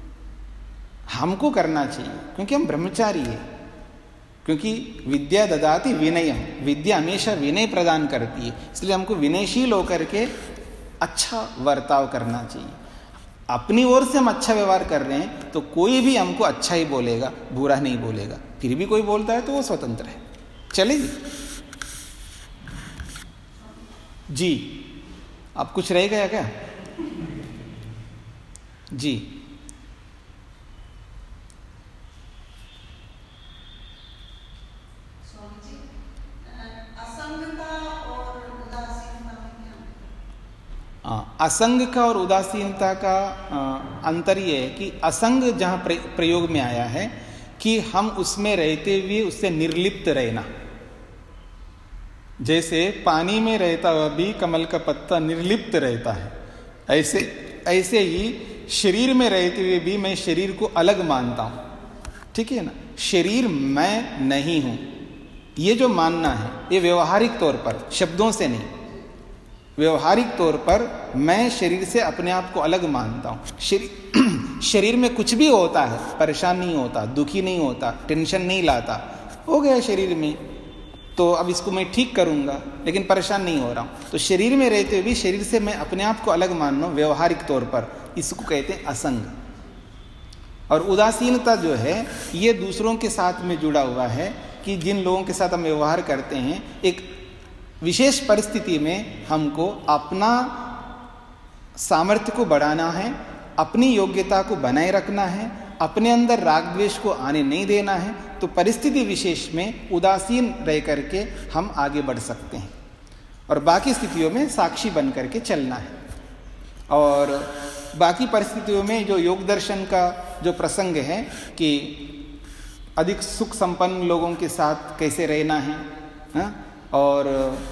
हमको करना चाहिए, क्योंकि हम ब्रह्मचारी है। क्योंकि विद्या ददाति विनयम, विद्या हमेशा विनय प्रदान करती है, इसलिए हमको विनयशील होकर के अच्छा बर्ताव करना चाहिए। अपनी ओर से हम अच्छा व्यवहार कर रहे हैं तो कोई भी हमको अच्छा ही बोलेगा, बुरा नहीं बोलेगा। फिर भी कोई बोलता है तो वो स्वतंत्र है, चलेगी। जी, अब कुछ रह गया क्या? जी, असंग का और उदासीनता का अंतर ये है कि असंग जहाँ प्रयोग में आया है कि हम उसमें रहते हुए उससे निर्लिप्त रहना, जैसे पानी में रहता हुआ भी कमल का पत्ता निर्लिप्त रहता है, ऐसे ही शरीर में रहते हुए भी मैं शरीर को अलग मानता हूँ, ठीक है ना। शरीर मैं नहीं हूँ, ये जो मानना है ये व्यवहारिक तौर पर, शब्दों से नहीं, व्यवहारिक तौर पर मैं शरीर से अपने आप को अलग मानता हूँ। शरीर में कुछ भी होता है परेशान नहीं होता, दुखी नहीं होता, टेंशन नहीं लाता, हो गया शरीर में, तो अब इसको मैं ठीक करूँगा, लेकिन परेशान नहीं हो रहा हूँ। तो शरीर में रहते हुए भी शरीर से मैं अपने आप को अलग मानना व्यवहारिक तौर पर, इसको कहते हैं असंग। और उदासीनता जो है ये दूसरों के साथ में जुड़ा हुआ है कि जिन लोगों के साथ हम व्यवहार करते हैं, एक विशेष परिस्थिति में हमको अपना सामर्थ्य को बढ़ाना है, अपनी योग्यता को बनाए रखना है, अपने अंदर राग द्वेष को आने नहीं देना है, तो परिस्थिति विशेष में उदासीन रह करके हम आगे बढ़ सकते हैं और बाकी स्थितियों में साक्षी बन करके चलना है। और बाकी परिस्थितियों में जो योग दर्शन का जो प्रसंग है कि अधिक सुख संपन्न लोगों के साथ कैसे रहना है, हाँ? और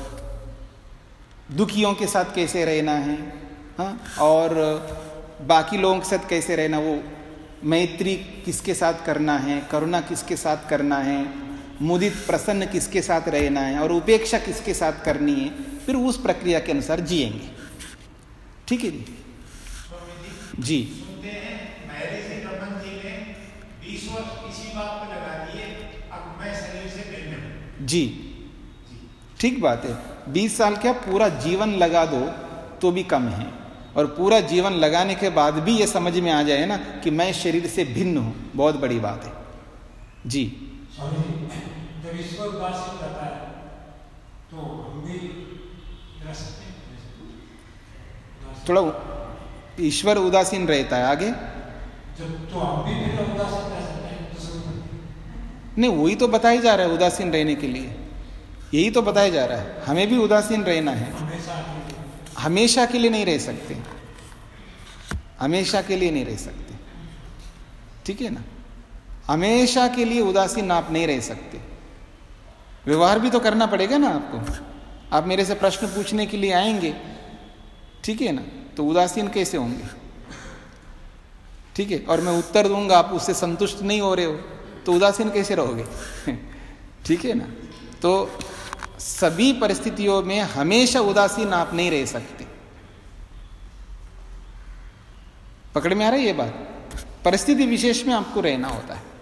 दुखियों के साथ कैसे रहना है, हाँ? और बाकी लोगों के साथ कैसे रहना, वो मैत्री किसके साथ करना है, करुणा किसके साथ करना है, मुदित प्रसन्न किसके साथ रहना है और उपेक्षा किसके साथ करनी है, फिर उस प्रक्रिया के अनुसार जिएंगे। ठीक है जी। सुनते हैं महर्षि ब्रह्मन जी ने 20 वर्ष इसी बात पर लगा दिए, अब मैं शरीर से भिन्न हूं। जी, ठीक बात है, 20 साल क्या पूरा जीवन लगा दो तो भी कम है, और पूरा जीवन लगाने के बाद भी ये समझ में आ जाए ना कि मैं शरीर से भिन्न हूं, बहुत बड़ी बात है जी। जब ईश्वर उदासीन रहता है तो हम भी रह सकते हैं, थोड़ा ईश्वर उदासीन रहता है आगे, जब तो हम भी फिर उदासीन रह सकते हैं तो नहीं, वही तो बताया जा रहा है उदासीन रहने के लिए, यही तो बताया जा रहा है, हमें भी उदासीन रहना है, हमेशा के लिए नहीं रह सकते, हमेशा के लिए नहीं रह सकते, ठीक है ना, हमेशा के लिए उदासीन आप नहीं रह सकते, व्यवहार भी तो करना पड़ेगा ना आपको, आप मेरे से प्रश्न पूछने के लिए आएंगे, ठीक है ना, तो उदासीन कैसे होंगे, ठीक है, और मैं उत्तर दूंगा आप उससे संतुष्ट नहीं हो रहे हो तो उदासीन कैसे रहोगे ठीक है ना, तो सभी परिस्थितियों में हमेशा उदासीन आप नहीं रह सकते, पकड़ में आ रहा है ये बात, परिस्थिति विशेष में आपको रहना होता है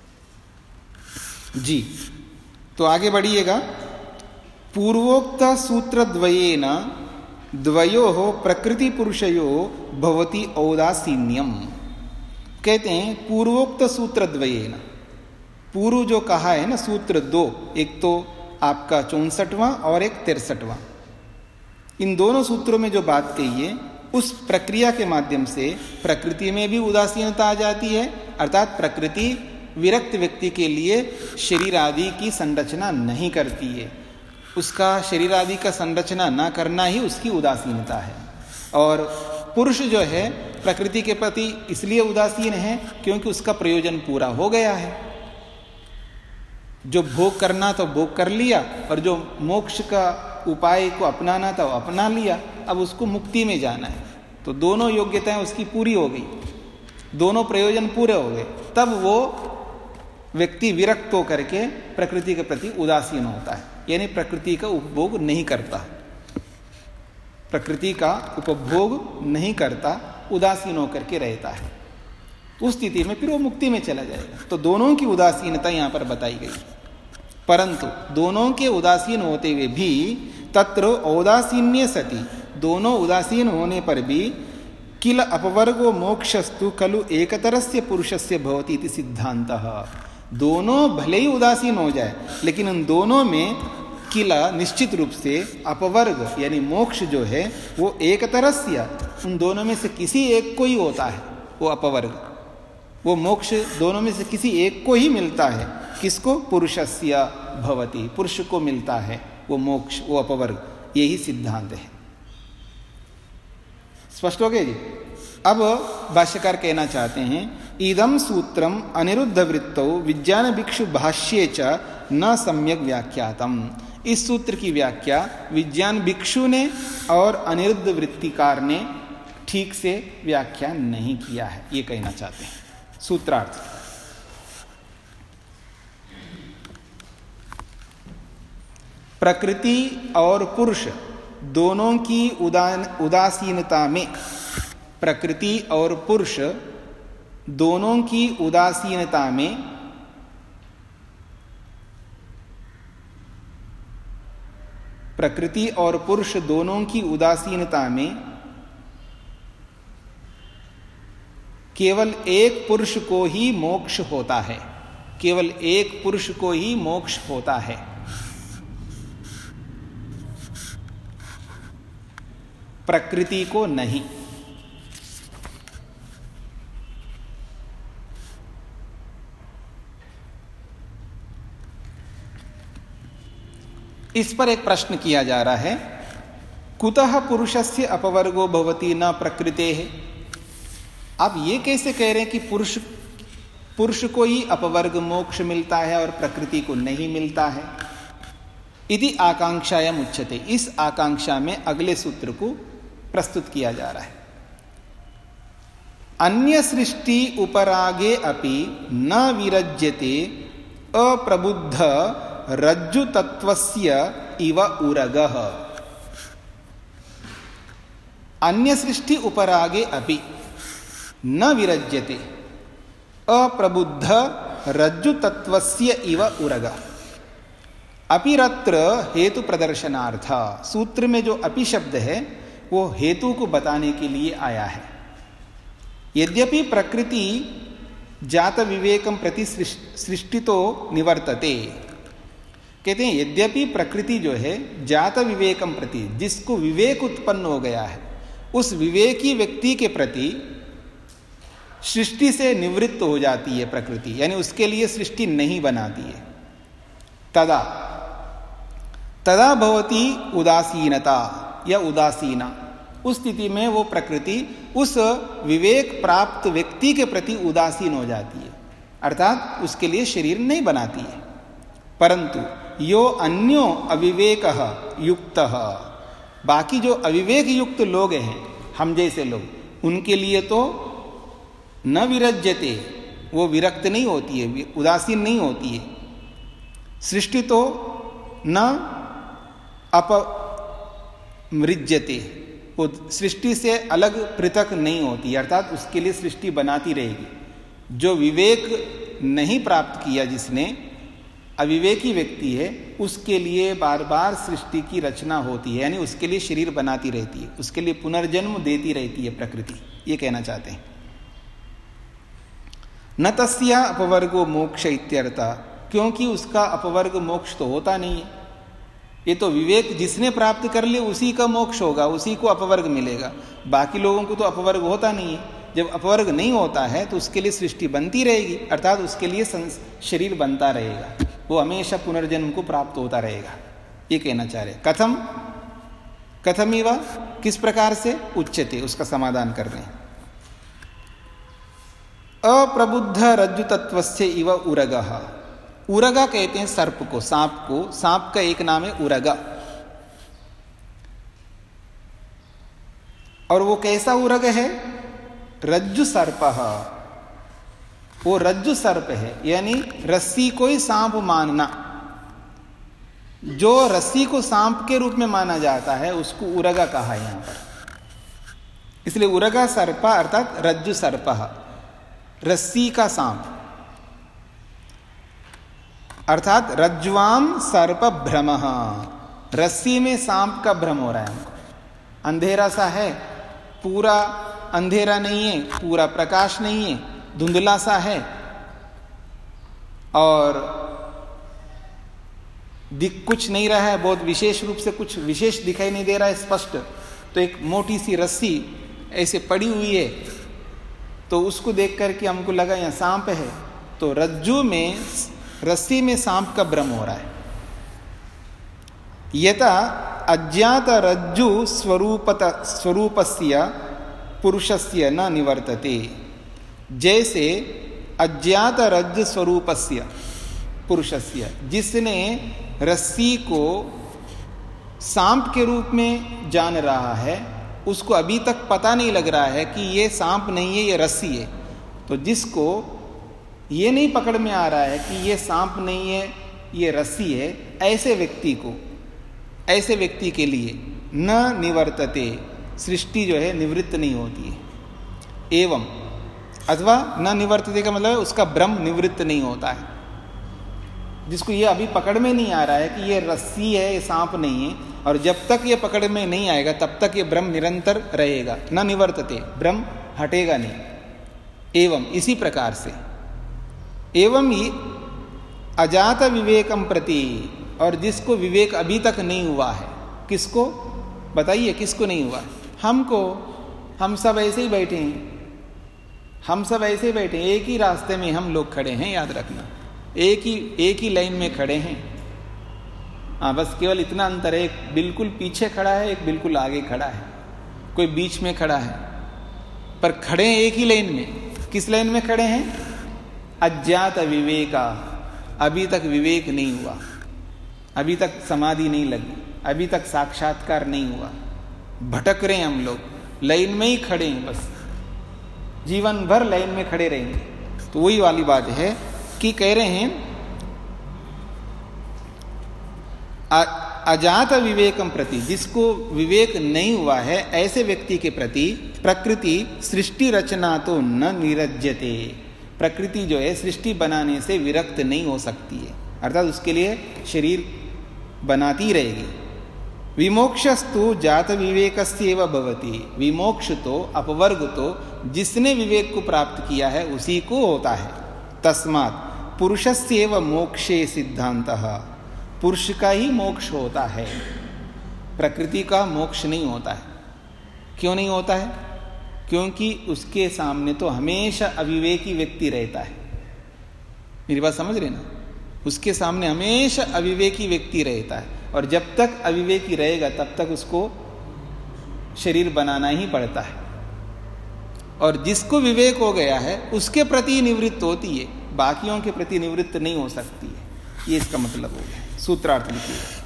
जी। तो आगे बढ़िएगा, पूर्वोक्त सूत्र द्वयेन द्वयोः प्रकृति पुरुषयो भवति औदासीन्यम, कहते हैं पूर्वोक्त सूत्र द्वयेन, पूर्व जो कहा है ना सूत्र दो, एक तो आपका 64वां और एक 63वां, इन दोनों सूत्रों में जो बात कही है उस प्रक्रिया के माध्यम से प्रकृति में भी उदासीनता आ जाती है, अर्थात प्रकृति विरक्त व्यक्ति के लिए शरीर आदि की संरचना नहीं करती है, उसका शरीर आदि का संरचना ना करना ही उसकी उदासीनता है। और पुरुष जो है प्रकृति के प्रति इसलिए उदासीन है क्योंकि उसका प्रयोजन पूरा हो गया है, जो भोग करना तो भोग कर लिया, और जो मोक्ष का उपाय को अपनाना था वो अपना लिया, अब उसको मुक्ति में जाना है, तो दोनों योग्यताएं उसकी पूरी हो गई, दोनों प्रयोजन पूरे हो गए, तब वो व्यक्ति विरक्त होकर के प्रकृति के प्रति उदासीन होता है, यानी प्रकृति का उपभोग नहीं करता, प्रकृति का उपभोग नहीं करता, उदासीन होकर के रहता है, उस स्थिति में फिर वो मुक्ति में चला जाएगा। तो दोनों की उदासीनता यहां पर बताई गई, परंतु दोनों के उदासीन होते हुए भी तत्र औदासीन्य सति, दोनों उदासीन होने पर भी किल अपवर्गो मोक्षस्तु खलु एकतरस्य पुरुषस्य भवति इति सिद्धांतः, दोनों भले ही उदासीन हो जाए लेकिन उन दोनों में किला निश्चित रूप से अपवर्ग यानी मोक्ष जो है वो एक तरस्य, उन दोनों में से किसी एक को ही होता है, वो अपवर्ग, वो मोक्ष दोनों में से किसी एक को ही मिलता है, किसको, पुरुषस्य भवति, पुरुष को मिलता है वो मोक्ष, वो अपवर्ग, यही सिद्धांत है। स्पष्ट हो गया जी। अब भाष्यकार कहना चाहते हैं इदम सूत्रम अनिरुद्ध वृत्तौ विज्ञान भिक्षु भाष्ये च न सम्यक व्याख्यातम, इस सूत्र की व्याख्या विज्ञान भिक्षु ने और अनिरुद्ध वृत्तिकार ने ठीक से व्याख्या नहीं किया है, ये कहना चाहते हैं। सूत्रार्थ, प्रकृति और पुरुष दोनों की उदासीनता में, प्रकृति और पुरुष दोनों की उदासीनता में प्रकृति और पुरुष दोनों की उदासीनता में केवल एक पुरुष को ही मोक्ष होता है, केवल एक पुरुष को ही मोक्ष होता है। प्रकृति को नहीं। इस पर एक प्रश्न किया जा रहा है, कुतः पुरुषस्य अपवर्गो भवति न प्रकृतेः। आप ये कैसे कह रहे हैं कि पुरुष को ही अपवर्ग मोक्ष मिलता है और प्रकृति को नहीं मिलता है। इति आकांक्षायाम उच्यते, इस आकांक्षा में अगले सूत्र को प्रस्तुत किया जा रहा है। अन्य सृष्टि उपरागे अपि न विरज्यते अप्रबुद्ध रज्जु तत्वस्य इव उरगः। अन्य सृष्टि उपरागे अपि न विरज्यते अप्रबुद्ध रज्जु तत्वस्य इव उरगः। अपिरत्र हेतु प्रदर्शनार्थ, सूत्र में जो अपि शब्द है वो हेतु को बताने के लिए आया है। यद्यपि प्रकृति जात विवेकम प्रति सृष्टितो निवर्तते, कहते हैं यद्यपि प्रकृति जो है जात विवेकम प्रति, जिसको विवेक उत्पन्न हो गया है, उस विवेकी व्यक्ति के प्रति सृष्टि से निवृत्त हो जाती है प्रकृति, यानी उसके लिए सृष्टि नहीं बनाती है। तदा तदा भवति उदासीनता या उदासीना, उस स्थिति में वो प्रकृति उस विवेक प्राप्त व्यक्ति के प्रति उदासीन हो जाती है, अर्थात उसके लिए शरीर नहीं बनाती है। परंतु यो अन्यो अविवेकः युक्तः, बाकी जो अविवेक युक्त लोग हैं, हम जैसे लोग, उनके लिए तो न विरज्यते, वो विरक्त नहीं होती है, उदासीन नहीं होती है। सृष्टि तो न अपमृज्यते, वो सृष्टि से अलग पृथक नहीं होती, अर्थात उसके लिए सृष्टि बनाती रहेगी। जो विवेक नहीं प्राप्त किया, जिसने अविवेकी व्यक्ति है, उसके लिए बार बार सृष्टि की रचना होती है, यानी उसके लिए शरीर बनाती रहती है, उसके लिए पुनर्जन्म देती रहती है प्रकृति, ये कहना चाहते हैं। न तस्या अपवर्गो मोक्ष इत्यर्थ, क्योंकि उसका अपवर्ग मोक्ष तो होता नहीं है। ये तो विवेक जिसने प्राप्त कर लिया उसी का मोक्ष होगा, उसी को अपवर्ग मिलेगा, बाकी लोगों को तो अपवर्ग होता नहीं है। जब अपवर्ग नहीं होता है तो उसके लिए सृष्टि बनती रहेगी, अर्थात उसके लिए शरीर बनता रहेगा, वो हमेशा पुनर्जन्म को प्राप्त होता रहेगा, ये कहना चाह रहे। कथम कथमिव, किस प्रकार से, उच्यते, उसका समाधान कर रहे हैं। अप्रबुद्ध रज्जु तत्वस्य इव उरगः, उरगा कहते हैं सर्प को, सांप को, सांप का एक नाम है उरगा। और वो कैसा उरग है, रज्जु सर्पः, वो रज्जु सर्प है, यानी रस्सी को ही सांप मानना। जो रस्सी को सांप के रूप में माना जाता है उसको उरगा कहा है यहां पर, इसलिए उरगा सर्पा अर्थात रज्जु सर्पः, रस्सी का सांप, अर्थात रज्ज्वाम सर्प भ्रमः, रस्सी में सांप का भ्रम हो रहा है हमको। अंधेरा सा है, पूरा अंधेरा नहीं है, पूरा प्रकाश नहीं है, धुंधला सा है, और दिख कुछ नहीं रहा है, बहुत विशेष रूप से कुछ विशेष दिखाई नहीं दे रहा है स्पष्ट। तो एक मोटी सी रस्सी ऐसे पड़ी हुई है, तो उसको देख करके हमको लगा यहाँ सांप है, तो रज्जु में, रस्सी में सांप का भ्रम हो रहा है। यथा अज्ञात रज्जु स्वरूपस्य पुरुषस्य न निवर्तते, जैसे अज्ञात रज्जु स्वरूपस्य पुरुषस्य, जिसने रस्सी को सांप के रूप में जान रहा है, उसको अभी तक पता नहीं लग रहा है कि ये सांप नहीं है, ये रस्सी है। तो जिसको ये नहीं पकड़ में आ रहा है कि ये सांप नहीं है, ये रस्सी है, ऐसे व्यक्ति को, ऐसे व्यक्ति के लिए न निवर्तते, सृष्टि जो है निवृत्त नहीं होती है। एवं, अथवा न निवर्तते का मतलब उसका भ्रम निवृत्त नहीं होता है। जिसको ये अभी पकड़ में नहीं आ रहा है कि ये रस्सी है, ये सांप नहीं है, और जब तक ये पकड़ में नहीं आएगा तब तक ये भ्रम निरंतर रहेगा, न निवर्तते, भ्रम हटेगा नहीं। एवं, इसी प्रकार से, एवं ही अजात विवेकम प्रति, और जिसको विवेक अभी तक नहीं हुआ है, किसको बताइए, किसको नहीं हुआ? हमको, हम सब ऐसे ही बैठे हैं, हम सब ऐसे ही बैठे हैं, एक ही रास्ते में हम लोग खड़े हैं, याद रखना, एक ही लाइन में खड़े हैं। हाँ, बस केवल इतना अंतर है, एक बिल्कुल पीछे खड़ा है, एक बिल्कुल आगे खड़ा है, कोई बीच में खड़ा है, पर खड़े हैं एक ही लाइन में। किस लाइन में खड़े हैं? अज्ञात विवेका, अभी तक विवेक नहीं हुआ, अभी तक समाधि नहीं लगी, अभी तक साक्षात्कार नहीं हुआ, भटक रहे हैं हम लोग, लाइन में ही खड़े हैं, बस जीवन भर लाइन में खड़े रहेंगे। तो वही वाली बात है कि कह रहे हैं अजात विवेकम प्रति, जिसको विवेक नहीं हुआ है, ऐसे व्यक्ति के प्रति प्रकृति सृष्टि रचना तो न निरज्यते, प्रकृति जो है सृष्टि बनाने से विरक्त नहीं हो सकती है, अर्थात उसके लिए शरीर बनाती रहेगी। विमोक्षस्तु जात विवेकस्येव भवति, विमोक्ष तो अपवर्ग तो जिसने विवेक को प्राप्त किया है उसी को होता है। तस्मात् पुरुषस्येव मोक्षे सिद्धांतः, पुरुष का ही मोक्ष होता है, प्रकृति का मोक्ष नहीं होता है। क्यों नहीं होता है? क्योंकि उसके सामने तो हमेशा अविवेकी व्यक्ति रहता है। मेरी बात समझ रहे ना? उसके सामने हमेशा अविवेकी व्यक्ति रहता है, और जब तक अविवेकी रहेगा तब तक उसको शरीर बनाना ही पड़ता है। और जिसको विवेक हो गया है उसके प्रति निवृत्त होती है, बाकियों के प्रति निवृत्त नहीं हो सकती है। ये इसका मतलब हो गया। सूत्रार्थ लिखिए।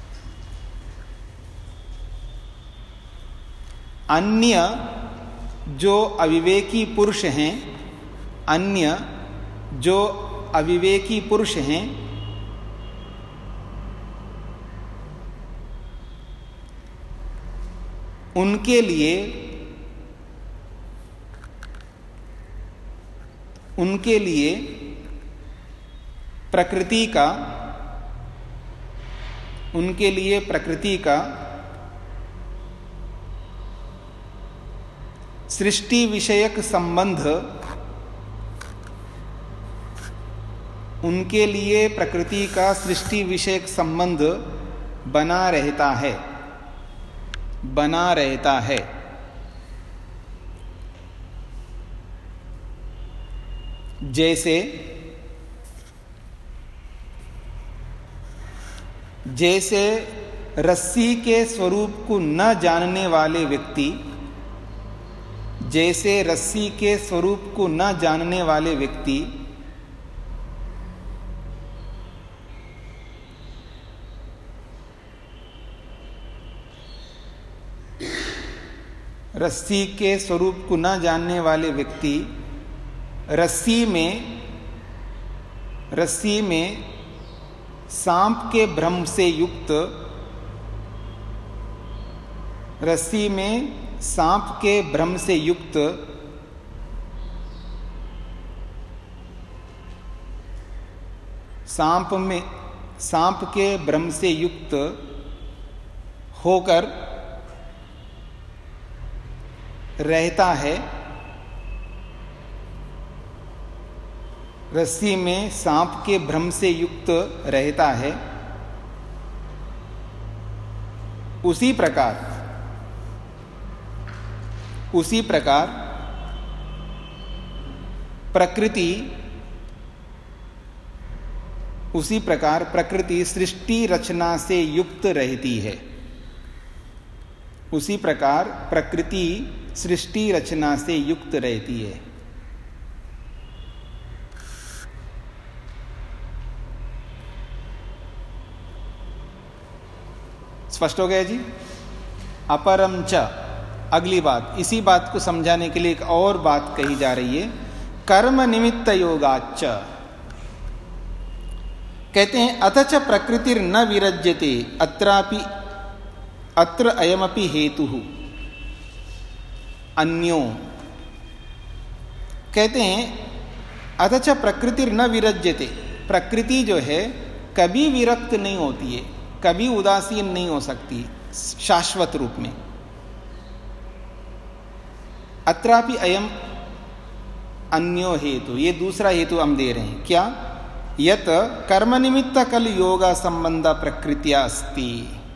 अन्य जो अविवेकी पुरुष हैं, अन्य जो अविवेकी पुरुष हैं, उनके लिए प्रकृति का सृष्टि विषयक संबंध, उनके लिए प्रकृति का सृष्टि विषयक संबंध बना रहता है। जैसे रस्सी के स्वरूप को न जानने वाले व्यक्ति, जैसे रस्सी के स्वरूप को न जानने वाले व्यक्ति रस्सी के स्वरूप को न जानने वाले व्यक्ति रस्सी में सांप के भ्रम से युक्त, रस्सी में सांप के भ्रम से युक्त सांप के भ्रम से युक्त होकर रहता है। रस्सी में सांप के भ्रम से युक्त रहता है। उसी प्रकार प्रकृति सृष्टि रचना से युक्त रहती है। उसी प्रकार प्रकृति सृष्टि रचना से युक्त रहती है। स्पष्ट हो गया जी? अपरम च, अगली बात, इसी बात को समझाने के लिए एक और बात कही जा रही है। कर्म निमित्त योगाच्च, कहते हैं अथच प्रकृतिर न विरज्यते अत्र अयमपि हेतुः अन्यो। कहते हैं अथच प्रकृतिर न विरज्यते, प्रकृति जो है कभी विरक्त नहीं होती है, कभी उदासीन नहीं हो सकती शाश्वत रूप में। अत्रापि अयम अन्यो हेतु, ये दूसरा हेतु हम दे रहे हैं। क्या? यत कर्म निमित्त कल योगा संबंध प्रकृतिया अस्ति,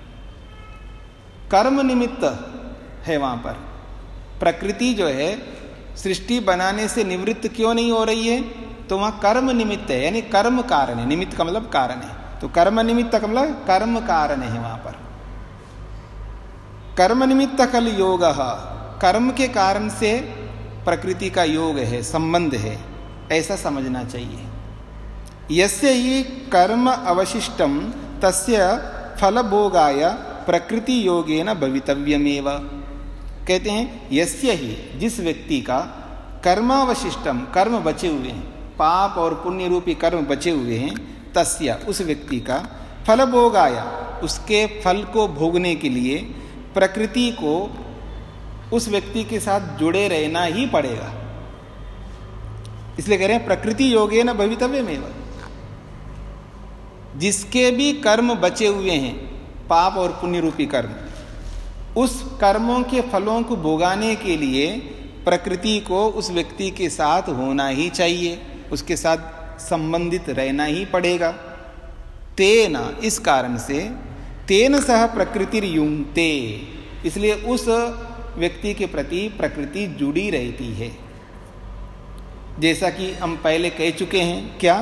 कर्म निमित्त है वहां पर। प्रकृति जो है सृष्टि बनाने से निवृत्त क्यों नहीं हो रही है? तो वहां कर्म निमित्त है, यानी कर्म कारण है। निमित्त का मतलब कारण है, तो कर्म निमित्त का मतलब कर्म कारण है वहां पर। कर्म निमित्त कल योग, कर्म के कारण से प्रकृति का योग है, संबंध है, ऐसा समझना चाहिए। यस्य ही कर्म अवशिष्टम तस्य फलभोगाय प्रकृति योगेन भवितव्यमेव। कहते हैं यस्य ही, जिस व्यक्ति का कर्मावशिष्टम, कर्म बचे हुए हैं, पाप और पुण्य रूपी कर्म बचे हुए हैं, तस्य, उस व्यक्ति का फलभोगाय, उसके फल को भोगने के लिए प्रकृति को उस व्यक्ति के साथ जुड़े रहना ही पड़ेगा। इसलिए कह रहे हैं प्रकृति योगेन भवितव्यमेव। जिसके भी कर्म बचे हुए हैं, पाप और पुण्य रूपी कर्म, उस कर्मों के फलों को भोगाने के लिए प्रकृति को उस व्यक्ति के साथ होना ही चाहिए, उसके साथ संबंधित रहना ही पड़ेगा। तेन, इस कारण से, तेन सह प्रकृतिर युंक्ते, इसलिए उस व्यक्ति के प्रति प्रकृति जुड़ी रहती है। जैसा कि हम पहले कह चुके हैं, क्या?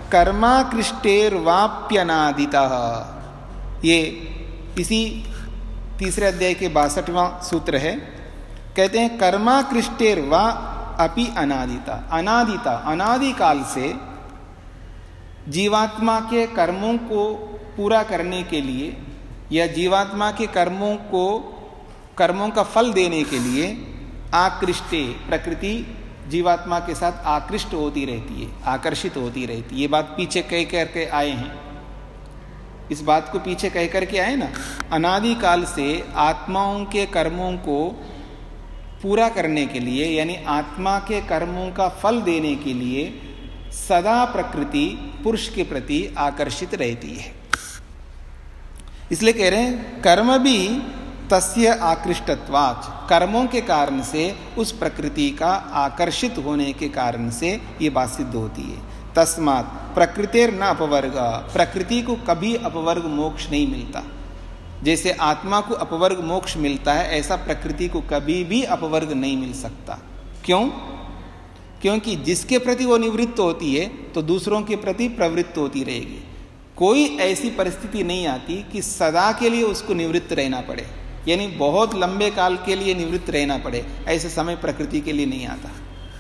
कर्माकृष्टेर्वाप्यनादितः, ये इसी तीसरे अध्याय के 62वां सूत्र है। कहते हैं कर्माकृष्टेर्वा अपि अनादिता, अनादिता, अनादिकाल से जीवात्मा के कर्मों को पूरा करने के लिए या जीवात्मा के कर्मों का फल देने के लिए आकृष्टे, प्रकृति जीवात्मा के साथ आकृष्ट होती रहती है, आकर्षित होती रहती है। ये बात पीछे कह करके आए हैं, इस बात को पीछे कह करके आए ना। अनादिकाल से आत्माओं के कर्मों को पूरा करने के लिए, यानी आत्मा के कर्मों का फल देने के लिए सदा प्रकृति पुरुष के प्रति आकर्षित रहती है। इसलिए कह रहे हैं कर्म भी तस्य आकृष्टत्वात्, कर्मों के कारण से उस प्रकृति का आकर्षित होने के कारण से ये बात सिद्ध होती है। तस्मात् प्रकृतिर न अपवर्ग, प्रकृति को कभी अपवर्ग मोक्ष नहीं मिलता। जैसे आत्मा को अपवर्ग मोक्ष मिलता है, ऐसा प्रकृति को कभी भी अपवर्ग नहीं मिल सकता। क्यों? क्योंकि जिसके प्रति वो निवृत्त होती है तो दूसरों के प्रति प्रवृत्त होती रहेगी। कोई ऐसी परिस्थिति नहीं आती कि सदा के लिए उसको निवृत्त रहना पड़े, यानी बहुत लंबे काल के लिए निवृत्त रहना पड़े। ऐसा समय प्रकृति के लिए नहीं आता।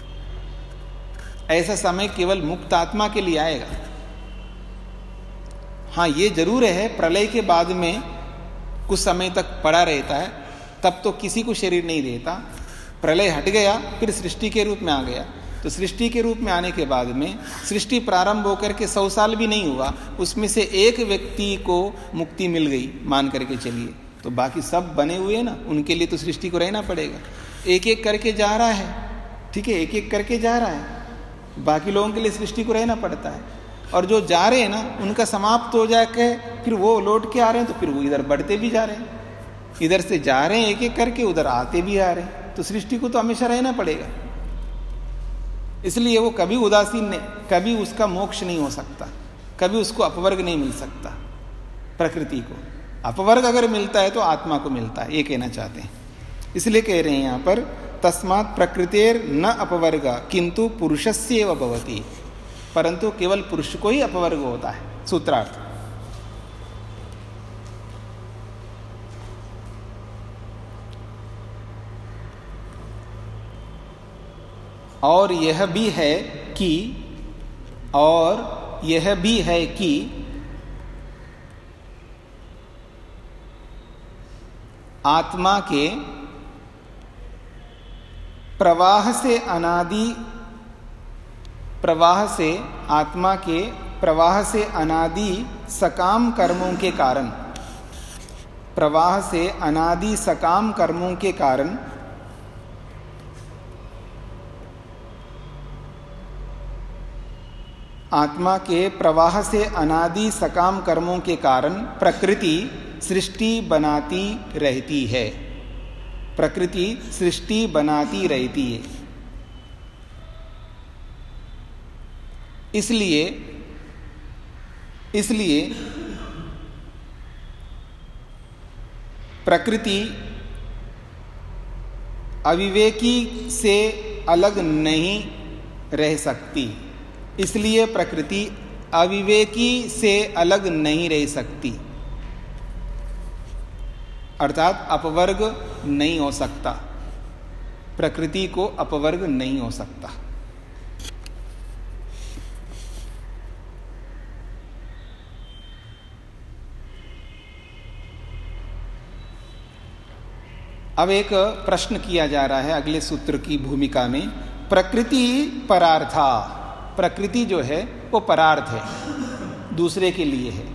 ऐसा समय केवल मुक्त आत्मा के लिए आएगा। हाँ, ये जरूर है, प्रलय के बाद में कुछ समय तक पड़ा रहता है, तब तो किसी को शरीर नहीं देता। प्रलय हट गया, फिर सृष्टि के रूप में आ गया। तो सृष्टि के रूप में आने के बाद में सृष्टि प्रारंभ होकर के 100 साल भी नहीं हुआ, उसमें से एक व्यक्ति को मुक्ति मिल गई मान करके चलिए, तो बाकी सब बने हुए ना, उनके लिए तो सृष्टि को रहना पड़ेगा। एक एक करके जा रहा है, ठीक है, एक एक करके जा रहा है, बाकी लोगों के लिए सृष्टि को रहना पड़ता है। और जो जा रहे हैं ना, उनका समाप्त हो जाके फिर वो लौट के आ रहे हैं, तो फिर वो इधर बढ़ते भी जा रहे हैं, इधर से जा रहे हैं एक एक करके, उधर आते भी आ रहे हैं। तो सृष्टि को तो हमेशा रहना पड़ेगा। इसलिए वो कभी उदासीन नहीं, कभी उसका मोक्ष नहीं हो सकता, कभी उसको अपवर्ग नहीं मिल सकता। प्रकृति को अपवर्ग अगर मिलता है तो आत्मा को मिलता है, ये कहना चाहते हैं। इसलिए कह रहे हैं यहाँ पर तस्मात् प्रकृतेर न अपवर्ग किंतु पुरुषस्येव भवति, परंतु केवल पुरुष को ही अपवर्ग होता है। सूत्रार्थ। और यह भी है कि आत्मा के प्रवाह से अनादि सकाम कर्मों के कारण, प्रवाह से अनादि सकाम कर्मों के कारण आत्मा के प्रवाह से अनादि सकाम कर्मों के कारण प्रकृति सृष्टि बनाती रहती है। प्रकृति सृष्टि बनाती रहती है। इसलिए प्रकृति अविवेकी से अलग नहीं रह सकती। इसलिए प्रकृति अविवेकी से अलग नहीं रह सकती, अर्थात अपवर्ग नहीं हो सकता, प्रकृति को अपवर्ग नहीं हो सकता। अब एक प्रश्न किया जा रहा है अगले सूत्र की भूमिका में। प्रकृति परार्था, प्रकृति जो है वो परार्थ है, दूसरे के लिए है,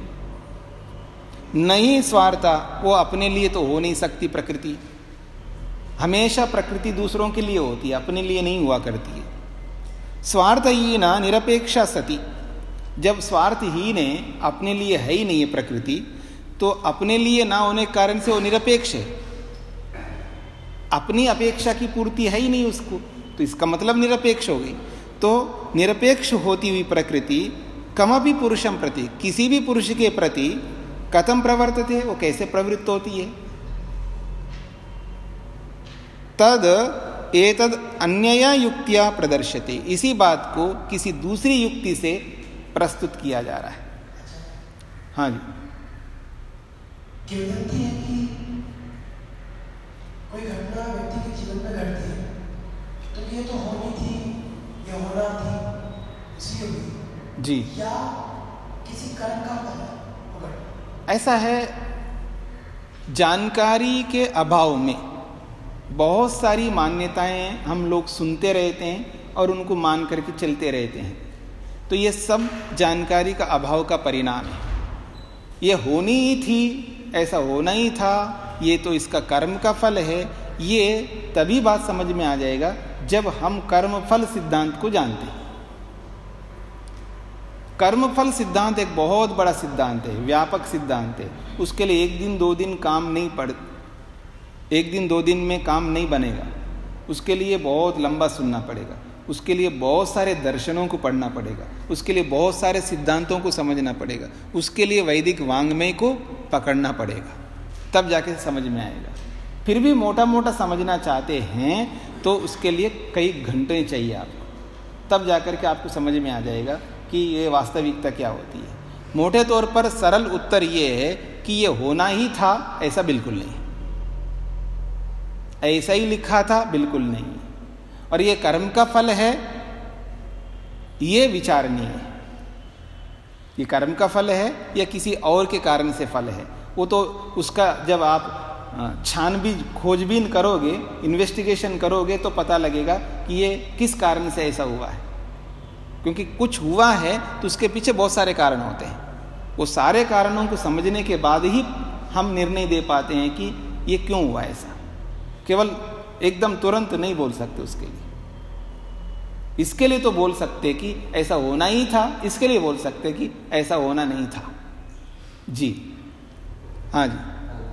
नहीं स्वार्था, वो अपने लिए तो हो नहीं सकती। प्रकृति हमेशा प्रकृति दूसरों के लिए होती है, अपने लिए नहीं हुआ करती है। स्वार्थ ही ना निरपेक्षा सती, जब स्वार्थहीन है, अपने लिए है ही नहीं है प्रकृति, तो अपने लिए ना होने के कारण से वो निरपेक्ष है, अपनी अपेक्षा की पूर्ति है ही नहीं उसको, तो इसका मतलब निरपेक्ष हो गई। तो निरपेक्ष होती हुई प्रकृति कमपि पुरुषम प्रति, किसी भी पुरुष के प्रति कथम प्रवर्तते, वो कैसे प्रवृत्त होती है। तद एतद अन्यया युक्तिया प्रदर्श्यते, इसी बात को किसी दूसरी युक्ति से प्रस्तुत किया जा रहा है। हाँ जी, किंवदंती है कि कोई घटना व्यक्ति के जीवन में घटती है तो ये तो होनी थी, ये होना थी, इसलिए हुई जी, या किसी कर्म का फल है। ऐसा है, जानकारी के अभाव में बहुत सारी मान्यताएं हम लोग सुनते रहते हैं और उनको मान करके चलते रहते हैं, तो ये सब जानकारी का अभाव का परिणाम है। ये होनी ही थी, ऐसा होना ही था, ये तो इसका कर्म का फल है, ये तभी बात समझ में आ जाएगा जब हम कर्म फल सिद्धांत को जानते हैं। कर्म फल सिद्धांत एक बहुत बड़ा सिद्धांत है, व्यापक सिद्धांत है। उसके लिए एक दिन दो दिन एक दिन दो दिन में काम नहीं बनेगा, उसके लिए बहुत लंबा सुनना पड़ेगा, उसके लिए बहुत सारे दर्शनों को पढ़ना पड़ेगा, उसके लिए बहुत सारे सिद्धांतों को समझना पड़ेगा, उसके लिए वैदिक वांग्मय को पकड़ना पड़ेगा, तब जाके समझ में आएगा। फिर भी मोटा मोटा समझना चाहते हैं तो उसके लिए कई घंटे चाहिए आपको, तब जाकर के आपको समझ में आ जाएगा कि ये वास्तविकता क्या होती है। मोटे तौर पर सरल उत्तर ये है कि ये होना ही था, ऐसा बिल्कुल नहीं, ऐसा ही लिखा था, बिल्कुल नहीं, और ये कर्म का फल है, ये विचारणीय है। ये कर्म का फल है या किसी और के कारण से फल है, वो तो उसका जब आप छानबीन खोजबीन करोगे, इन्वेस्टिगेशन करोगे तो पता लगेगा कि ये किस कारण से ऐसा हुआ है। क्योंकि कुछ हुआ है तो उसके पीछे बहुत सारे कारण होते हैं, वो सारे कारणों को समझने के बाद ही हम निर्णय दे पाते हैं कि ये क्यों हुआ ऐसा। केवल एकदम तुरंत नहीं बोल सकते उसके लिए। इसके लिए तो बोल सकते कि ऐसा होना ही था, इसके लिए बोल सकते कि ऐसा होना नहीं था। जी हाँ जी,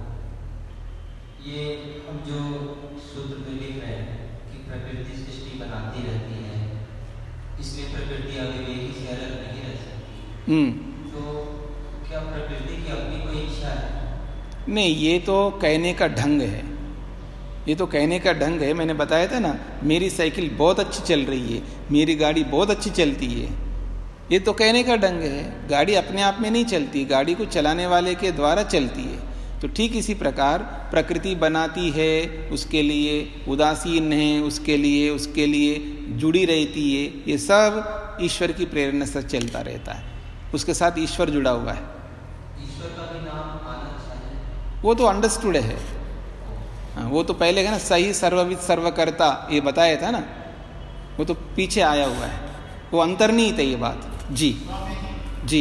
ये हम जो सूत्र में लिख रहे हैं कि प्रकृति सृष्टि बनाती रहती है, इसलिए प्रकृति आगे भी से अलग नहीं रह सकती। तो क्या प्रकृति की अपनी कोई इच्छा है? नहीं, ये तो कहने का ढंग है, ये तो कहने का ढंग है। मैंने बताया था ना, मेरी साइकिल बहुत अच्छी चल रही है, मेरी गाड़ी बहुत अच्छी चलती है, ये तो कहने का ढंग है। गाड़ी अपने आप में नहीं चलती, गाड़ी को चलाने वाले के द्वारा चलती है। तो ठीक इसी प्रकार प्रकृति बनाती है, उसके लिए उदासीन है, उसके लिए जुड़ी रहती है, ये सब ईश्वर की प्रेरणा से चलता रहता है, उसके साथ ईश्वर जुड़ा हुआ है। ईश्वर का भी नाम आना चाहिए, वो तो अंडरस्टूड है। वो तो पहले है ना, सही सर्वविद सर्वकर्ता, ये बताया था ना, वो तो पीछे आया हुआ है, वो अंतर्निहित है ये बात। जी जी,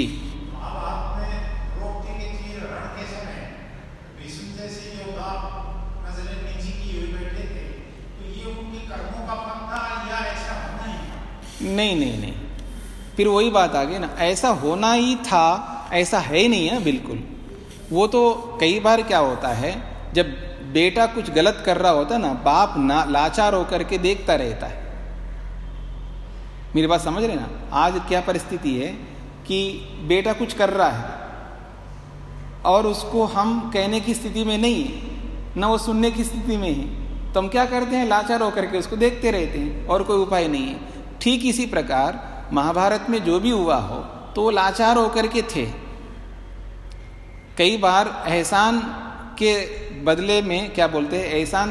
नहीं, फिर वही बात आ गई ना, ऐसा होना ही था, ऐसा है नहीं है बिल्कुल। वो तो कई बार क्या होता है, जब बेटा कुछ गलत कर रहा होता ना, बाप ना लाचार होकर के देखता रहता है। मेरी बात समझ रहे ना? आज क्या परिस्थिति है कि बेटा कुछ कर रहा है और उसको हम कहने की स्थिति में नहीं है, ना वो सुनने की स्थिति में है, तो हम क्या करते हैं, लाचार होकर के उसको देखते रहते हैं, और कोई उपाय नहीं है। ठीक इसी प्रकार महाभारत में जो भी हुआ हो तो वो लाचार होकर के थे। कई बार एहसान के बदले में क्या बोलते हैं, एहसान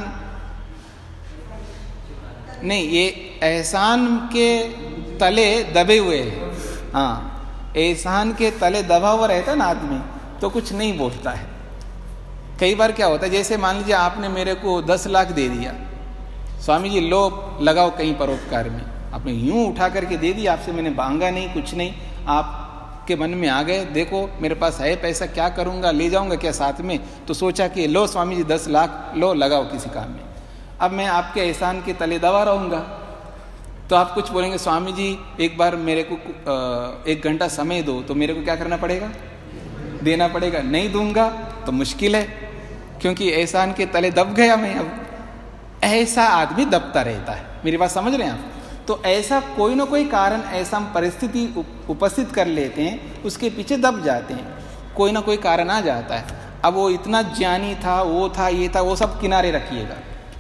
नहीं, ये एहसान के तले दबे हुए हैं। हाँ, एहसान के तले दबा हुआ रहता है ना आदमी, तो कुछ नहीं बोलता है। कई बार क्या होता है, जैसे मान लीजिए आपने मेरे को 10 लाख दे दिया, स्वामी जी लो लगाओ कहीं परोपकार में, आपने यूं उठा करके दे दिया, आपसे मैंने मांगा नहीं, कुछ नहीं, आपके मन में आ गए, देखो मेरे पास है पैसा, क्या करूंगा, ले जाऊंगा क्या साथ में, तो सोचा कि लो स्वामी जी 10 लाख लो, लगाओ किसी काम में। अब मैं आपके एहसान के तले दबा रहूंगा, तो आप कुछ बोलेंगे स्वामी जी एक बार मेरे को 1 घंटा समय दो, तो मेरे को क्या करना पड़ेगा? देना पड़ेगा। नहीं दूंगा तो मुश्किल है, क्योंकि एहसान के तले दब गया मैं। अब ऐसा आदमी दबता रहता है। मेरी बात समझ रहे हैं आप? तो ऐसा कोई ना कोई कारण, ऐसा परिस्थिति उपस्थित कर लेते हैं, उसके पीछे दब जाते हैं, कोई ना कोई कारण आ जाता है। अब वो इतना ज्ञानी था, वो था, ये था, वो सब किनारे रखिएगा।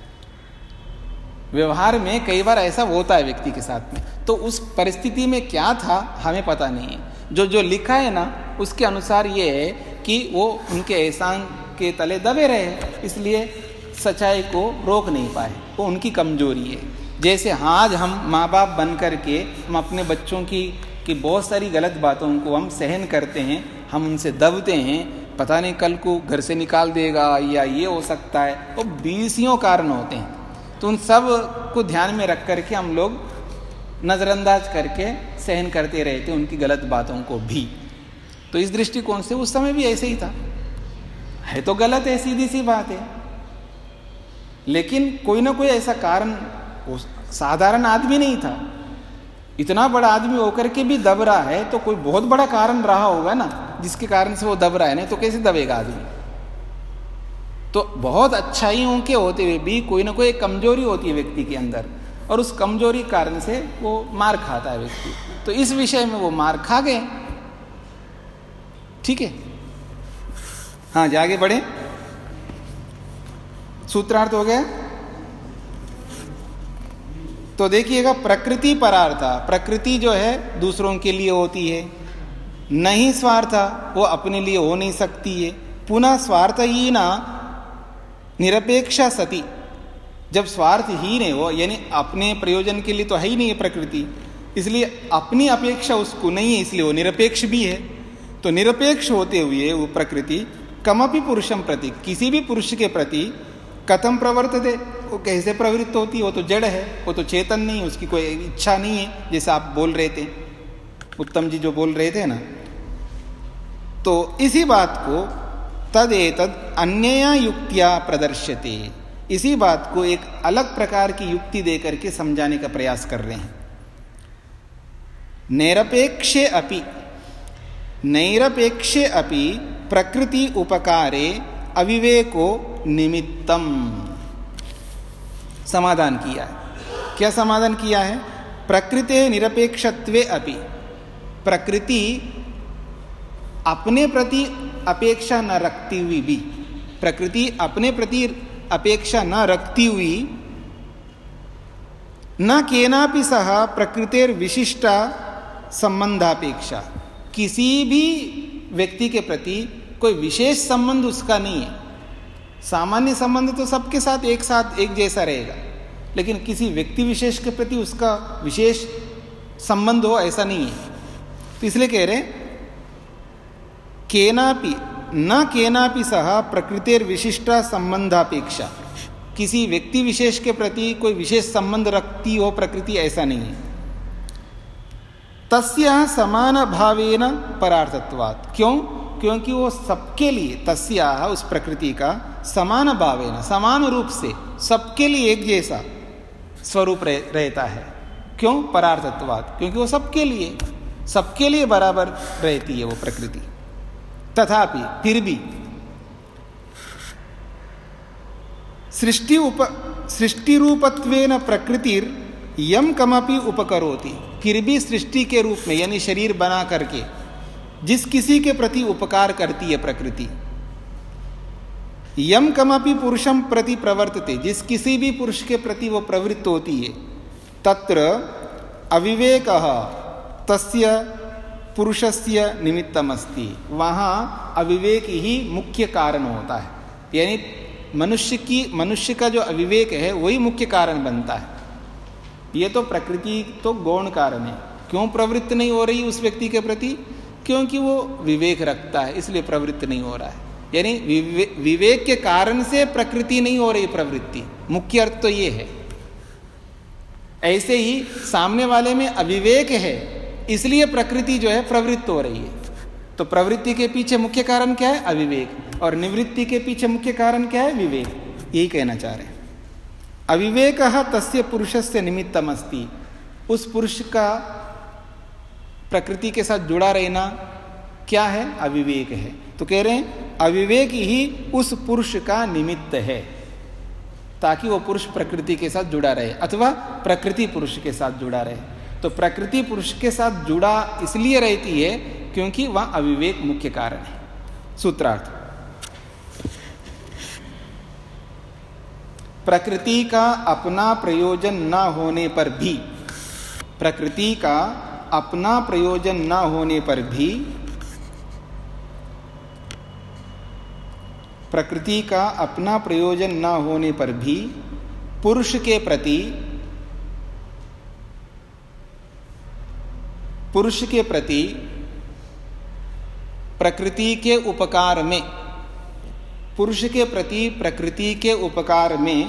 व्यवहार में कई बार ऐसा होता है व्यक्ति के साथ में, तो उस परिस्थिति में क्या था हमें पता नहीं है। जो लिखा है ना, उसके अनुसार ये है कि वो उनके एहसान के तले दबे रहे, इसलिए सच्चाई को रोक नहीं पाए। वो उनकी कमजोरी है। जैसे आज हम माँ बाप बन करके हम अपने बच्चों की बहुत सारी गलत बातों को हम सहन करते हैं, हम उनसे दबते हैं, पता नहीं कल को घर से निकाल देगा या ये हो सकता है, वो 20 कारण होते हैं। तो उन सब को ध्यान में रख करके हम लोग नज़रअंदाज करके सहन करते रहते हैं उनकी गलत बातों को भी। तो इस दृष्टिकोण से उस समय भी ऐसे ही था। है तो गलत है, सीधी सी बात है, लेकिन कोई ना कोई ऐसा कारण, वो साधारण आदमी नहीं था, इतना बड़ा आदमी होकर के भी दब रहा है, तो कोई बहुत बड़ा कारण रहा होगा ना जिसके कारण से वो दब रहा है, नहीं तो कैसे दबेगा आदमी? तो बहुत अच्छाइयों के होते हुए भी कोई ना कोई कमजोरी होती है व्यक्ति के अंदर, और उस कमजोरी कारण से वो मार खाता है व्यक्ति। तो इस विषय में वो मार खा गए। ठीक है, हाँ जी आगे बढ़े। सूत्रार्थ हो गया। तो देखिएगा, प्रकृति परार्था, प्रकृति जो है दूसरों के लिए होती है, नहीं स्वार्था, वो अपने लिए हो नहीं सकती है। पुनः स्वार्थहीना निरपेक्षा सती, जब स्वार्थहीन है वो, यानी अपने प्रयोजन के लिए तो है ही नहीं है प्रकृति, इसलिए अपनी अपेक्षा उसको नहीं है, इसलिए वो निरपेक्ष भी है। तो निरपेक्ष होते हुए वो प्रकृति कमपि पुरुषम प्रति, किसी भी पुरुष के प्रति कथम प्रवर्तते, वो कैसे प्रवृत्त होती है? वो तो जड़ है, वो तो चेतन नहीं है, उसकी कोई इच्छा नहीं है, जैसे आप बोल रहे थे, उत्तम जी जो बोल रहे थे ना। तो इसी बात को तदेतद अन्यया युक्तिया प्रदर्श्यते, इसी बात को एक अलग प्रकार की युक्ति देकर के समझाने का प्रयास कर रहे हैं। नैरपेक्षे अपि प्रकृति उपकारे अविवेको निमित्तम, समाधान किया है। क्या समाधान किया है? प्रकृते निरपेक्षत्वे अपि, प्रकृति अपने प्रति अपेक्षा न रखती हुई भी, प्रकृति अपने प्रति अपेक्षा न रखती हुई, न केनापि सह प्रकृतेर विशिष्टा संबंधापेक्षा, किसी भी व्यक्ति के प्रति कोई विशेष संबंध उसका नहीं है। सामान्य संबंध तो सबके साथ एक जैसा रहेगा, लेकिन किसी व्यक्ति विशेष के प्रति उसका विशेष संबंध हो ऐसा नहीं है। तो इसलिए कह रहे केनापि सह प्रकृतेर विशिष्टा संबंधापेक्षा, किसी व्यक्ति विशेष के प्रति कोई विशेष संबंध रखती हो प्रकृति, ऐसा नहीं है। तस्या समान भावेन परार्थत्वात्, क्यों? क्योंकि वो सबके लिए, तस्या उस प्रकृति का समान भावेन, समान रूप से सबके लिए एक जैसा स्वरूप रहता है। क्यों? परार्थत्वात्, क्योंकि वो सबके लिए बराबर रहती है वो प्रकृति। तथापि फिर भी सृष्टि रूपत्वेन प्रकृतिर यम कमपि उपकरोति, फिर भी सृष्टि के रूप में, यानी शरीर बना करके जिस किसी के प्रति उपकार करती है प्रकृति, यम कमपि पुरुषम प्रति प्रवर्तते, जिस किसी भी पुरुष के प्रति वो प्रवृत्त होती है, तत्र अविवेकः तस्य पुरुषस्य निमित्तमस्ति, वहाँ अविवेक ही मुख्य कारण होता है। यानी मनुष्य का जो अविवेक है वही मुख्य कारण बनता है। ये तो प्रकृति तो गौण कारण है। क्यों प्रवृत्त नहीं हो रही उस व्यक्ति के प्रति? क्योंकि वो विवेक रखता है, इसलिए प्रवृत्त नहीं हो रहा है। यानी विवेक के कारण से प्रकृति नहीं हो रही प्रवृत्ति, मुख्य अर्थ तो ये है। ऐसे ही सामने वाले में अविवेक है, इसलिए प्रकृति जो है प्रवृत्त हो रही है। तो प्रवृत्ति के पीछे मुख्य कारण क्या है? अविवेक, और निवृत्ति के पीछे मुख्य कारण क्या है? विवेक। यही कहना चाह रहे हैं। अविवेकः तस्य पुरुषस्य निमित्तमस्ति, उस पुरुष का प्रकृति के साथ जुड़ा रहना क्या है? अविवेक है। तो कह रहे हैं अविवेक ही उस पुरुष का निमित्त है, ताकि वो पुरुष प्रकृति के साथ जुड़ा रहे, अथवा प्रकृति पुरुष के साथ जुड़ा रहे। तो प्रकृति पुरुष के साथ जुड़ा इसलिए रहती है क्योंकि वह अविवेक मुख्य कारण है। सूत्रार्थ, प्रकृति का अपना प्रयोजन न होने पर भी, प्रकृति का अपना प्रयोजन न होने पर भी, प्रकृति का अपना प्रयोजन न होने पर भी पुरुष के प्रति प्रकृति के उपकार में, पुरुष के प्रति प्रकृति के उपकार में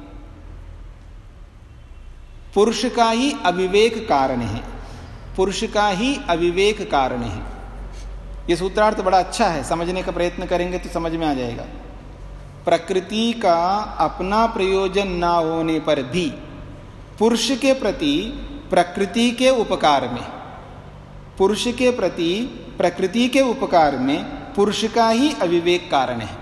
पुरुष का ही अविवेक कारण है, पुरुष का ही अविवेक कारण है। यह सूत्रार्थ बड़ा अच्छा है, समझने का प्रयत्न करेंगे तो समझ में आ जाएगा। प्रकृति का अपना प्रयोजन ना होने पर भी पुरुष के प्रति प्रकृति के उपकार में, पुरुष के प्रति प्रकृति के उपकार में पुरुष का ही अविवेक कारण है।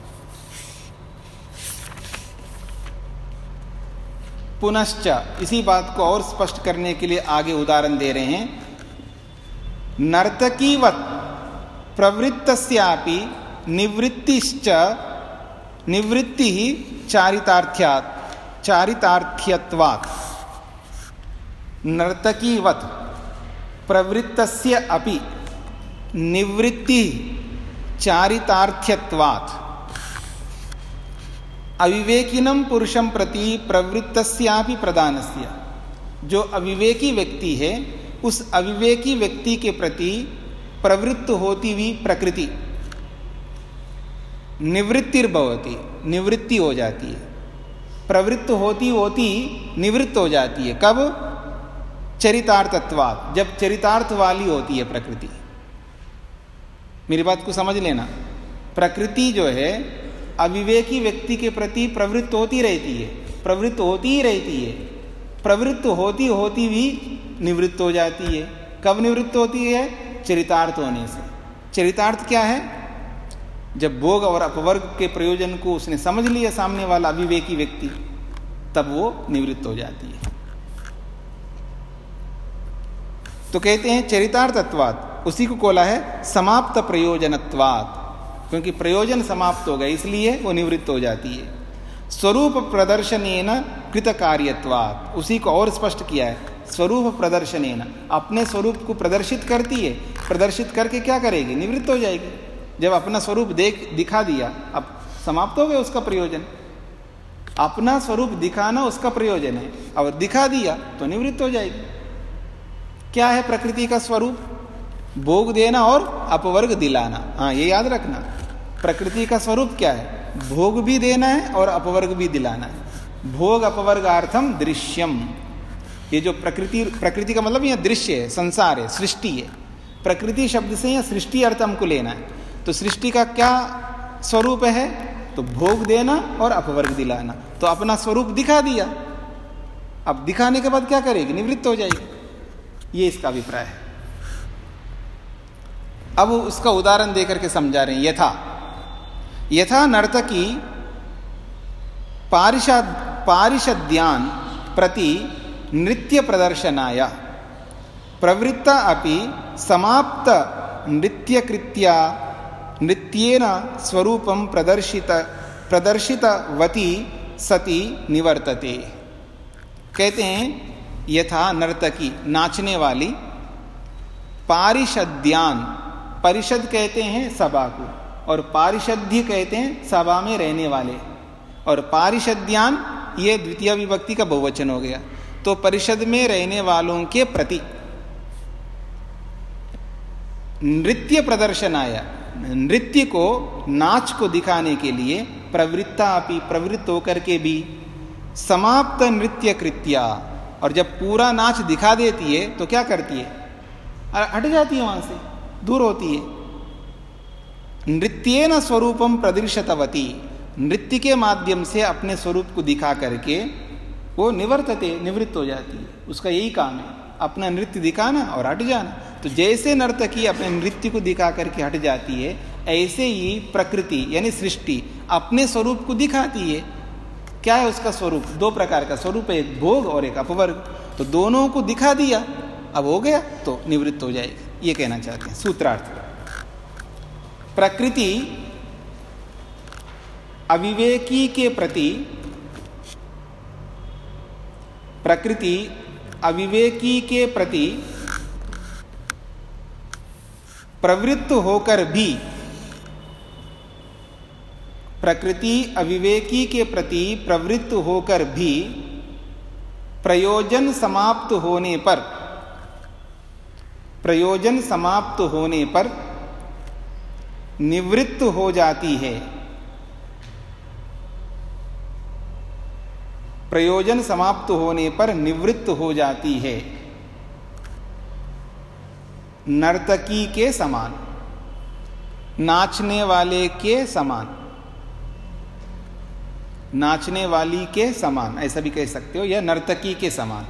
पुनश्च इसी बात को और स्पष्ट करने के लिए आगे उदाहरण दे रहे हैं। नर्तकीवत् प्रवृत्तस्यापि निवृत्तिश्च निवृत्ति ही चारितार्थ्यत्वात्। नर्तकीवत् प्रवृत्तस्य अपि निवृत्ति चारितार्थ्यत्वात्। अविवेकिनम पुरुषम प्रति प्रवृत्तस्यापि प्रदानस्य। जो अविवेकी व्यक्ति है उस अविवेकी व्यक्ति के प्रति प्रवृत्त होती हुई प्रकृति निवृत्तिर्भवति, निवृत्ति हो जाती है। प्रवृत्त होती होती निवृत्त हो जाती है। कब? चरितार्थत्वात्, जब चरितार्थ वाली होती है प्रकृति। मेरी बात को समझ लेना। प्रकृति जो है अविवेकी व्यक्ति के प्रति प्रवृत्त होती रहती है, प्रवृत्त होती ही रहती है। प्रवृत्त होती होती भी निवृत्त हो जाती है। कब निवृत्त होती है? चरितार्थ होने से। चरितार्थ क्या है? जब भोग और अपवर्ग के प्रयोजन को उसने समझ लिया सामने वाला अविवेकी व्यक्ति, तब वो निवृत्त हो जाती है। तो कहते हैं चरितार्थत्वात्, उसी को कोला है समाप्त प्रयोजनत्वात्, क्योंकि प्रयोजन समाप्त हो गए इसलिए वो निवृत्त हो जाती है। स्वरूप प्रदर्शनेन कृत कार्यत्वात्, उसी को और स्पष्ट किया है। स्वरूप प्रदर्शनेन, अपने स्वरूप को प्रदर्शित करती है, प्रदर्शित करके क्या करेगी? निवृत्त हो जाएगी। जब अपना स्वरूप दिखा दिया, अब समाप्त हो गया उसका प्रयोजन। अपना स्वरूप दिखाना उसका प्रयोजन है, और दिखा दिया तो निवृत्त हो जाएगी। क्या है प्रकृति का स्वरूप? भोग देना और अपवर्ग दिलाना। हाँ, ये याद रखना। प्रकृति का स्वरूप क्या है? भोग भी देना है और अपवर्ग भी दिलाना है। भोग अपवर्गार्थम दृश्यम। ये जो प्रकृति का मतलब यह दृश्य है, संसार है, सृष्टि है। प्रकृति शब्द से यह सृष्टि अर्थ हमको लेना है। तो सृष्टि का क्या स्वरूप है? तो भोग देना और अपवर्ग दिलाना। तो अपना स्वरूप दिखा दिया, अब दिखाने के बाद क्या करेगी? निवृत्त हो जाएगी। ये इसका अभिप्राय है। अब उसका उदाहरण देकर के समझा रहे हैं। यथा नर्तकी पारिषद्यान प्रति नृत्य प्रदर्शनाय प्रवृत्ता अपि समाप्त नृत्यकृत्या नृत्येन स्वरूपं प्रदर्शितवती सती निवर्तते। कहते हैं यथा नर्तकी, नाचने वाली, पारिषद्यान, परिषद कहते हैं सभा को, और पारिषद्य कहते हैं सभा में रहने वाले। और पारिषद्यान ये द्वितीय विभक्ति का बहुवचन हो गया। तो परिषद में रहने वालों के प्रति नृत्य प्रदर्शन आया, नृत्य को, नाच को दिखाने के लिए प्रवृत्ता अपि, प्रवृत्त होकर के भी, समाप्त नृत्य कृत्या, और जब पूरा नाच दिखा देती है तो क्या करती है? हट जाती है, वहां से दूर होती है। नृत्येन स्वरूपम प्रदर्शितवती, नृत्य के माध्यम से अपने स्वरूप को दिखा करके वो निवर्तते, निवृत्त हो जाती है। उसका यही काम है, अपना नृत्य दिखाना और हट जाना। तो जैसे नर्तकी अपने नृत्य को दिखा करके हट जाती है, ऐसे ही प्रकृति यानी सृष्टि अपने स्वरूप को दिखाती है। क्या है उसका स्वरूप? दो प्रकार का स्वरूप है, एक भोग और एक अपवर्ग। तो दोनों को दिखा दिया, अब हो गया तो निवृत्त हो जाएगी, ये कहना चाहते हैं सूत्रार्थ। प्रकृति अविवेकी के प्रति, प्रकृति अविवेकी के प्रति प्रवृत्त होकर भी, प्रकृति अविवेकी के प्रति प्रवृत्त होकर भी प्रयोजन समाप्त होने पर, प्रयोजन समाप्त होने पर निवृत्त हो जाती है। प्रयोजन समाप्त होने पर निवृत्त हो जाती है, नर्तकी के समान, नाचने वाले के समान, नाचने वाली के समान, ऐसा भी कह सकते हो, या नर्तकी के समान।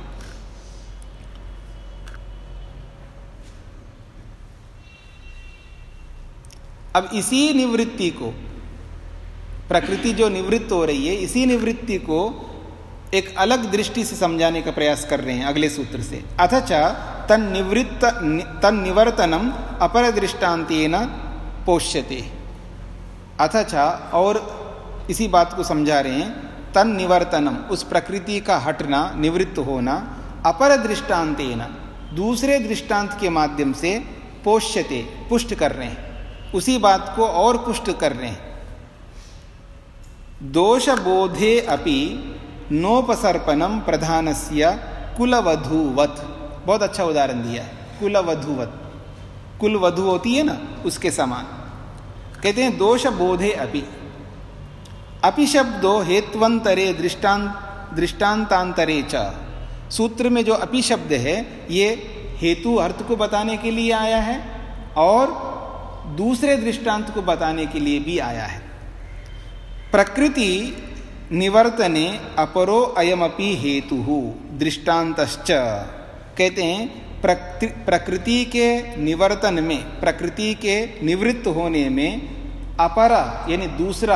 अब इसी निवृत्ति को, प्रकृति जो निवृत्त हो रही है, इसी निवृत्ति को एक अलग दृष्टि से समझाने का प्रयास कर रहे हैं अगले सूत्र से। अथच तन्निवर्तनम अपर दृष्टांतेन पोष्यते। अथच, और इसी बात को समझा रहे हैं, तन्निवर्तनम उस प्रकृति का हटना, निवृत्त होना, अपर दृष्टांतेन दूसरे दृष्टांत के माध्यम से पोष्यते पुष्ट कर रहे हैं, उसी बात को और पुष्ट कर रहे हैं। दोष बोधे अपि नोपसर्पणम प्रधानस्य कुलवधूवत, बहुत अच्छा उदाहरण दिया है, कुलवधूवत, कुलवधू होती है ना, उसके समान। कहते हैं दोष बोधे अपि, अपि शब्दो हेत्वंतरे दृष्टांतांतरे च। सूत्र में जो अपि शब्द है ये हेतु अर्थ को बताने के लिए आया है और दूसरे दृष्टांत को बताने के लिए भी आया है। प्रकृति निवर्तने अपरो अयमपि हेतुः दृष्टांतश्च। कहते हैं प्रकृति के निवर्तन में, प्रकृति के निवृत्त होने में अपरा यानी दूसरा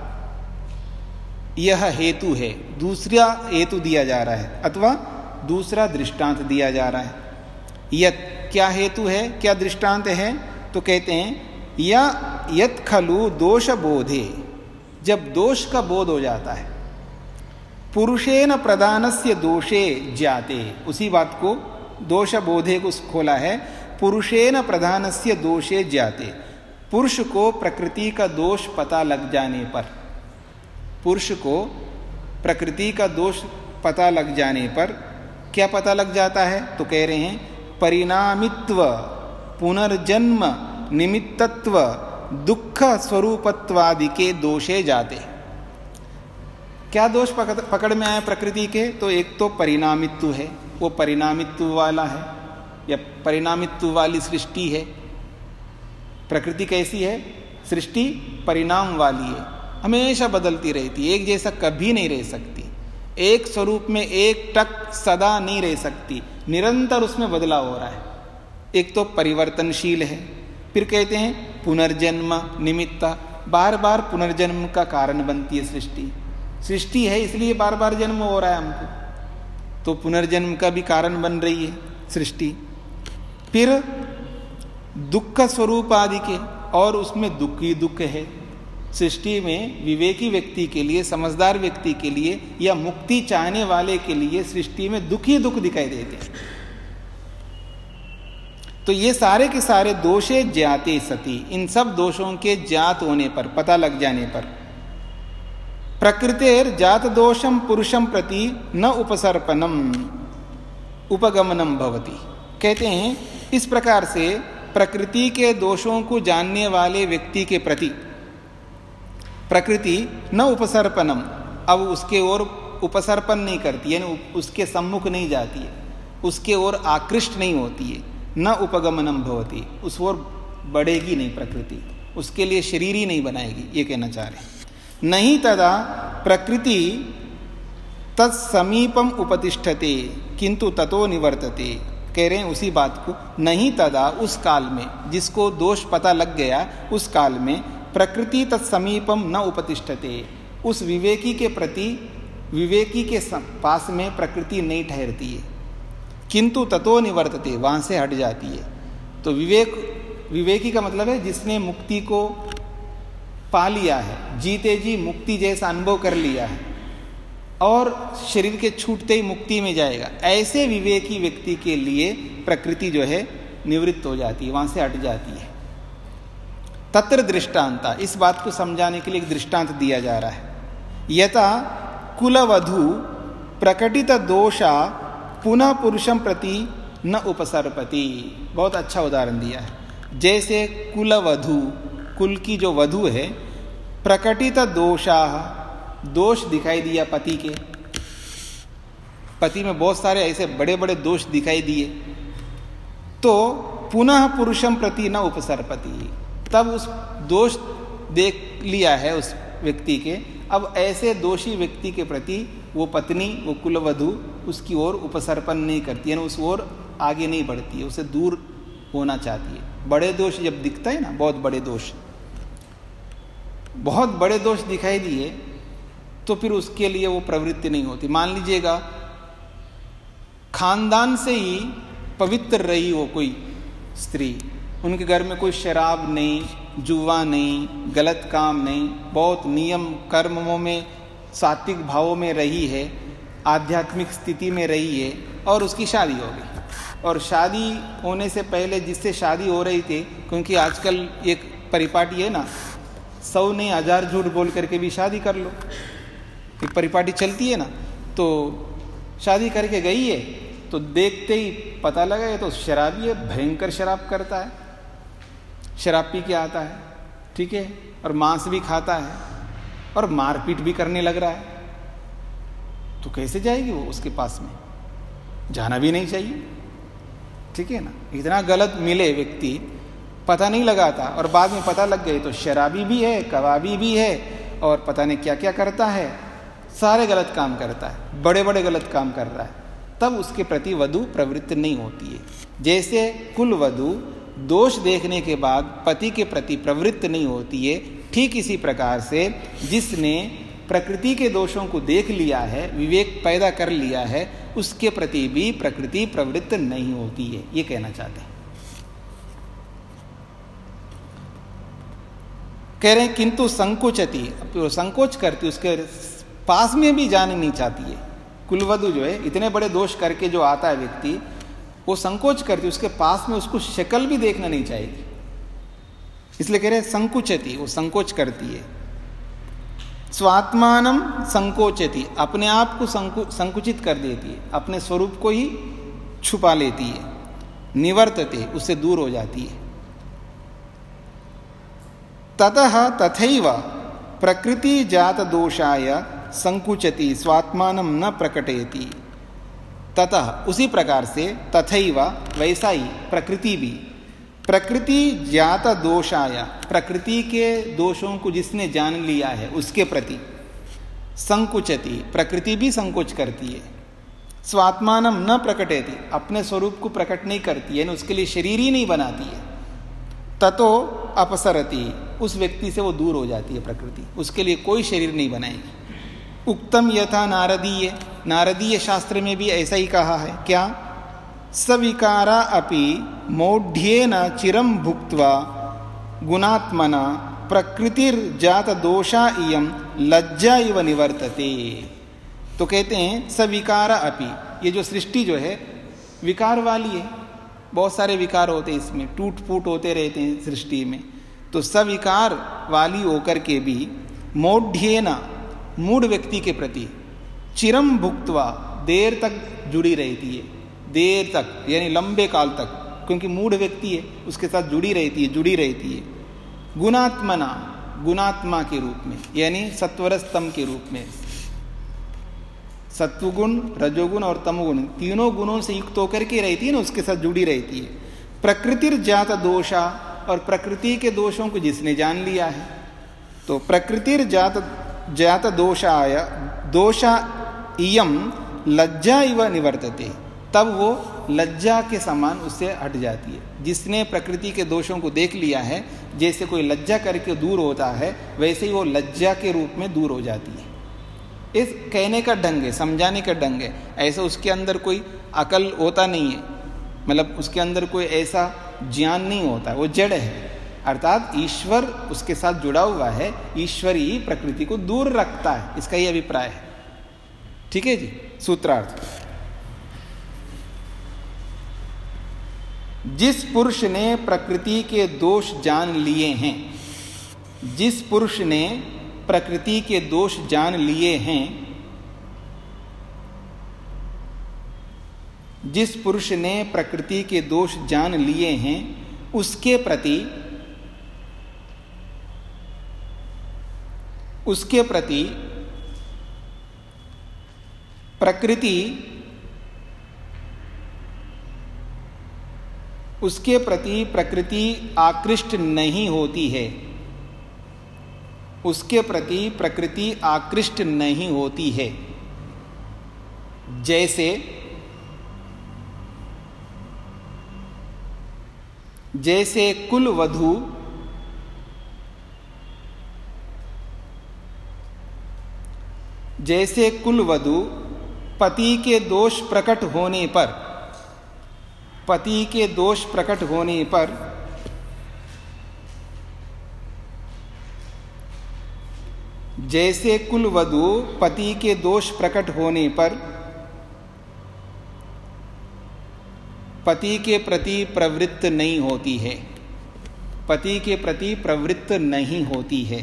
यह हेतु है, दूसरा हेतु दिया जा रहा है अथवा दूसरा दृष्टांत दिया जा रहा है। यत क्या हेतु है, क्या दृष्टांत है? तो कहते हैं या यत खलु दोष बोधे, जब दोष का बोध हो जाता है, पुरुषेण प्रधानस्य दोषे ज्ञाते, उसी बात को दोष बोधे को खोला है, पुरुषेण प्रधानस्य दोषे ज्ञाते, पुरुष को प्रकृति का दोष पता लग जाने पर, पुरुष को प्रकृति का दोष पता लग जाने पर क्या पता लग जाता है? तो कह रहे हैं परिणामित्व, पुनर्जन्म, निमित्तत्व, दुख स्वरूपत्वादि के दोषे जाते। क्या दोष पकड़ में आए प्रकृति के? तो एक तो परिणामित्व है, वो परिणामित्व वाला है या परिणामित्व वाली सृष्टि है। प्रकृति कैसी है? सृष्टि परिणाम वाली है, हमेशा बदलती रहती है, एक जैसा कभी नहीं रह सकती, एक स्वरूप में एक टक सदा नहीं रह सकती, निरंतर उसमें बदलाव हो रहा है। एक तो परिवर्तनशील है, फिर कहते हैं पुनर्जन्म निमित्ता, बार बार पुनर्जन्म का कारण बनती है सृष्टि। सृष्टि है इसलिए बार बार जन्म हो रहा है हमको, तो पुनर्जन्म का भी कारण बन रही है सृष्टि। फिर दुख स्वरूप आदि के, और उसमें दुख ही दुख है। सृष्टि में विवेकी व्यक्ति के लिए, समझदार व्यक्ति के लिए या मुक्ति चाहने वाले के लिए सृष्टि में दुख ही दुख दिखाई देते हैं। तो ये सारे के सारे दोषे ज्ञाते सती, इन सब दोषों के ज्ञात होने पर, पता लग जाने पर, प्रकृतेर जात दोषम पुरुषम प्रति न उपसर्पणम उपगमनम भवति। कहते हैं इस प्रकार से प्रकृति के दोषों को जानने वाले व्यक्ति के प्रति प्रकृति न उपसर्पणम, अब उसके ओर उपसर्पण नहीं करती, यानी उसके सम्मुख नहीं जाती है, उसके ओर आकृष्ट नहीं होती है। न उपगमनम भवति, उस ओर बढ़ेगी नहीं प्रकृति, उसके लिए शरीर ही नहीं बनाएगी, ये कहना चाह रहे हैं। नहीं तदा प्रकृति तत्समीपम उपतिष्ठते किंतु ततो निवर्तते। कह रहे हैं उसी बात को, नहीं तदा, उस काल में जिसको दोष पता लग गया उस काल में, प्रकृति तत्समीपम न उपतिष्ठते, उस विवेकी के प्रति, विवेकी के पास में प्रकृति नहीं ठहरती है, किंतु ततो निवर्तते, वहां से हट जाती है। तो विवेकी का मतलब है जिसने मुक्ति को पा लिया है, जीते जी मुक्ति जैसा अनुभव कर लिया है और शरीर के छूटते ही मुक्ति में जाएगा, ऐसे विवेकी व्यक्ति के लिए प्रकृति जो है निवृत्त हो जाती है, वहां से हट जाती है। तत्र दृष्टांता, इस बात को समझाने के लिए एक दृष्टांत दिया जा रहा है। यथा कुलवधू प्रकटित दोषा पुनः पुरुषम प्रति न उपसर्पति, बहुत अच्छा उदाहरण दिया है। जैसे कुलवधू, कुल की जो वधू है, प्रकटित दोषा, दोष दिखाई दिया पति के, पति में बहुत सारे ऐसे बड़े बड़े दोष दिखाई दिए, तो पुनः पुरुषम प्रति न उपसर्पति, तब उस दोष देख लिया है उस व्यक्ति के, अब ऐसे दोषी व्यक्ति के प्रति वो पत्नी, वो कुलवधू उसकी ओर उपसर्पण नहीं करती है, उस ओर आगे नहीं बढ़ती है, उसे दूर होना चाहती है। बड़े दोष जब दिखता है ना, बहुत बड़े दोष, बहुत बड़े दोष दिखाई दिए तो फिर उसके लिए वो प्रवृत्ति नहीं होती। मान लीजिएगा खानदान से ही पवित्र रही हो कोई स्त्री, उनके घर में कोई शराब नहीं, जुआ नहीं, गलत काम नहीं, बहुत नियम कर्मों में सात्विक भावों में रही है, आध्यात्मिक स्थिति में रही है, और उसकी शादी हो गई। और शादी होने से पहले जिससे शादी हो रही थी, क्योंकि आजकल एक परिपाटी है ना, 100 नहीं 1000 झूठ बोल करके भी शादी कर लो, एक परिपाटी चलती है ना, तो शादी करके गई है तो देखते ही पता लगा ये तो शराबी है, भयंकर शराब करता है, शराब पी के आता है, ठीक है, और मांस भी खाता है और मारपीट भी करने लग रहा है, तो कैसे जाएगी वो उसके पास में? जाना भी नहीं चाहिए, ठीक है ना। इतना गलत मिले व्यक्ति, पता नहीं लगा था और बाद में पता लग गए तो शराबी भी है, कबाबी भी है, और पता नहीं क्या क्या करता है, सारे गलत काम करता है, बड़े बड़े गलत काम कर रहा है, तब उसके प्रति वधू प्रवृत्त नहीं होती है। जैसे कुल वधू दोष देखने के बाद पति के प्रति प्रवृत्त नहीं होती है, ठीक इसी प्रकार से जिसने प्रकृति के दोषों को देख लिया है, विवेक पैदा कर लिया है, उसके प्रति भी प्रकृति प्रवृत्त नहीं होती है, ये कहना चाहते हैं। कह रहे हैं किंतु संकोचती, संकोच करती, उसके पास में भी जाने नहीं चाहती है। कुलवधू जो है, इतने बड़े दोष करके जो आता है व्यक्ति, वो संकोच करती, उसके पास में उसको शक्ल भी देखना नहीं चाहेगी, इसलिए कह रहे हैं संकुचती, वो संकोच करती है। स्वात्मानम संकोचती, अपने आप को संकुचित कर देती है, अपने स्वरूप को ही छुपा लेती है। निवर्तते, उससे दूर हो जाती है। ततः तथैव प्रकृति जात दोषाय संकुचति स्वात्मानं न प्रकटयति। ततः, उसी प्रकार से, तथैव, वैसा ही, प्रकृति भी, प्रकृति जात दोषाय, प्रकृति के दोषों को जिसने जान लिया है उसके प्रति संकुचति, प्रकृति भी संकोच करती है। स्वात्मानं न प्रकटयति, अपने स्वरूप को प्रकट नहीं करती है, उसके लिए शरीर ही नहीं बनाती है। ततो अपसरति, उस व्यक्ति से वो दूर हो जाती है प्रकृति, उसके लिए कोई शरीर नहीं बनाएगी। उक्तम यथा नारदीय, नारदीय शास्त्र में भी ऐसा ही कहा है। क्या? सविकारा अपि मौढ़्येन चिरम भुक्त्वा गुणात्मना प्रकृतिर्जात दोषा इयं लज्जा इव निवर्तते। तो कहते हैं सविकारा अपि, ये जो सृष्टि जो है विकार वाली है, बहुत सारे विकार होते हैं इसमें, टूट फूट होते रहते हैं सृष्टि में, तो सविकार वाली होकर के भी मौढ़्येन, मूढ़ व्यक्ति के प्रति, चिरम भुक्त्वा, देर तक जुड़ी रहती है, देर तक यानी लंबे काल तक, क्योंकि मूढ़ व्यक्ति है उसके साथ जुड़ी रहती है। गुणात्मना, गुणात्मा के रूप में, यानी सत्वरस्तम के रूप में, सत्वगुण, रजोगुण और तमोगुण, तीनों गुणों से युक्त होकर के रहती है ना, उसके साथ जुड़ी रहती है। प्रकृतिर्जात दोषा, और प्रकृति के दोषों को जिसने जान लिया है, तो प्रकृतिर्जात दोषाय, दोषा इयम लज्जा इव निवर्तते, तब वो लज्जा के समान उससे हट जाती है। जिसने प्रकृति के दोषों को देख लिया है, जैसे कोई लज्जा करके दूर होता है, वैसे ही वो लज्जा के रूप में दूर हो जाती है। इस कहने का ढंग है, समझाने का ढंग है। ऐसा उसके अंदर कोई अकल होता नहीं है, मतलब उसके अंदर कोई ऐसा ज्ञान नहीं होता, वो जड़ है। अर्थात ईश्वर उसके साथ जुड़ा हुआ है, ईश्वर ही प्रकृति को दूर रखता है, इसका ही अभिप्राय है। ठीक है जी। सूत्रार्थ, जिस पुरुष ने प्रकृति के दोष जान लिए हैं, जिस पुरुष ने प्रकृति के दोष जान लिए हैं, जिस पुरुष ने प्रकृति के दोष जान लिए हैं, उसके प्रति प्रकृति आकृष्ट नहीं होती है, उसके प्रति प्रकृति आकृष्ट नहीं होती है। जैसे कुलवधू पति के दोष प्रकट होने पर जैसे कुलवधू पति के दोष प्रकट होने पर पति के प्रति प्रवृत्त नहीं होती है, पति के प्रति प्रवृत्त नहीं होती है।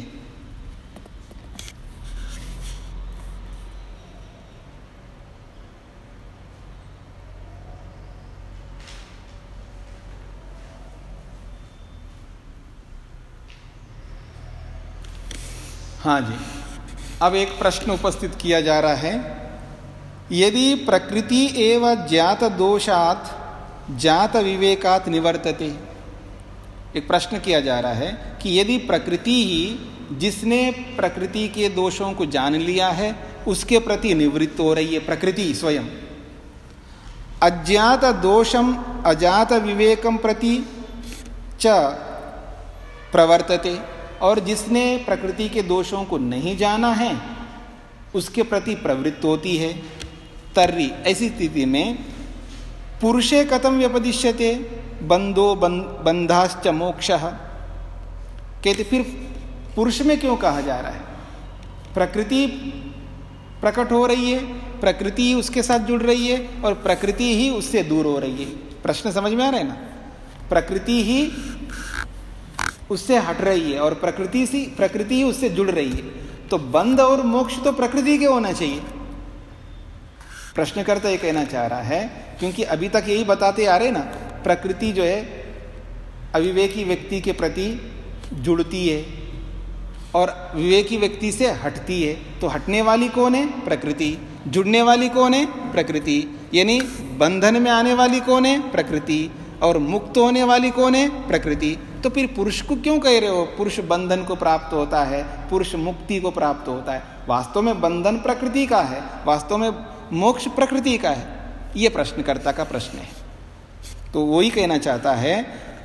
हाँ जी, अब एक प्रश्न उपस्थित किया जा रहा है। यदि प्रकृति एवं ज्ञात दोषात् ज्ञात विवेकात् निवर्तते, एक प्रश्न किया जा रहा है कि यदि प्रकृति ही, जिसने प्रकृति के दोषों को जान लिया है, उसके प्रति निवृत्त हो रही है, प्रकृति स्वयं, अज्ञात दोषम अजात विवेकम प्रति च प्रवर्तते, और जिसने प्रकृति के दोषों को नहीं जाना है उसके प्रति प्रवृत्त होती है। तर्री, ऐसी स्थिति में पुरुषे कथम व्यपदिश्यते बंधो बंधाश्च मोक्षः, कहते फिर पुरुष में क्यों कहा जा रहा है? प्रकृति प्रकट हो रही है, प्रकृति ही उसके साथ जुड़ रही है और प्रकृति ही उससे दूर हो रही है। प्रश्न समझ में आ रहा है ना? प्रकृति ही उससे हट रही है और प्रकृति ही उससे जुड़ रही है, तो बंध और मोक्ष तो प्रकृति के होना चाहिए। प्रश्नकर्ता ये कहना चाह रहा है, क्योंकि अभी तक यही बताते आ रहे ना, प्रकृति जो है अविवेकी व्यक्ति के प्रति जुड़ती है और विवेकी व्यक्ति से हटती है, तो हटने वाली कौन है? प्रकृति। जुड़ने वाली कौन है? प्रकृति। यानी बंधन में आने वाली कौन है? प्रकृति। और मुक्त होने वाली कौन है? प्रकृति। तो फिर पुरुष को क्यों कह रहे हो पुरुष बंधन को प्राप्त होता है, पुरुष मुक्ति को प्राप्त होता है? वास्तव में बंधन प्रकृति का है, वास्तव में मोक्ष प्रकृति का है। ये प्रश्नकर्ता का प्रश्न है। तो वही कहना चाहता है,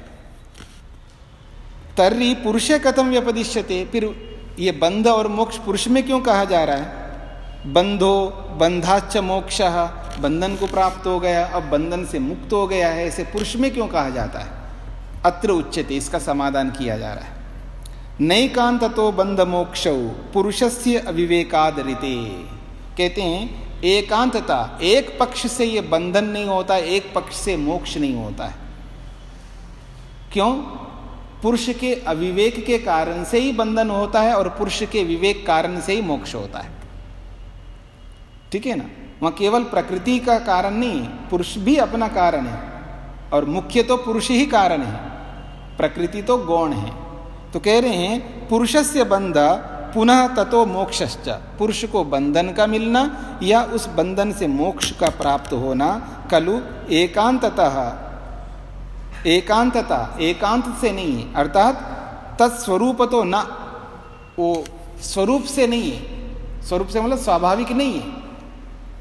तर्हि पुरुषे कथम व्यपदिश्यते, फिर ये बंध और मोक्ष पुरुष में क्यों कहा जा रहा है? बंधो बंधाच्च मोक्षः, बंधन को प्राप्त हो गया, अब बंधन से मुक्त हो गया है, इसे पुरुष में क्यों कहा जाता है? अत्र उच्यते, इसका समाधान किया जा रहा है। नैकांततो बंध मोक्षौ पुरुषस्य अविवेकाद् ऋते, कहते हैं एकांतता, एक पक्ष से ये बंधन नहीं होता, एक पक्ष से मोक्ष नहीं होता है। क्यों? पुरुष के अविवेक के कारण से ही बंधन होता है और पुरुष के विवेक कारण से ही मोक्ष होता है। ठीक है ना? वहां केवल प्रकृति का कारण नहीं है, पुरुष भी अपना कारण है और मुख्य तो पुरुष ही कारण है, प्रकृति तो गौण है। तो कह रहे हैं पुरुषस्य बंध पुनः ततो मोक्षश्च, पुरुष को बंधन का मिलना या उस बंधन से मोक्ष का प्राप्त होना खलु एकांततः, एकांतता एकांत से नहीं है, अर्थात तत्स्वरूप तो न, वो स्वरूप से नहीं है, स्वरूप से मतलब स्वाभाविक नहीं है,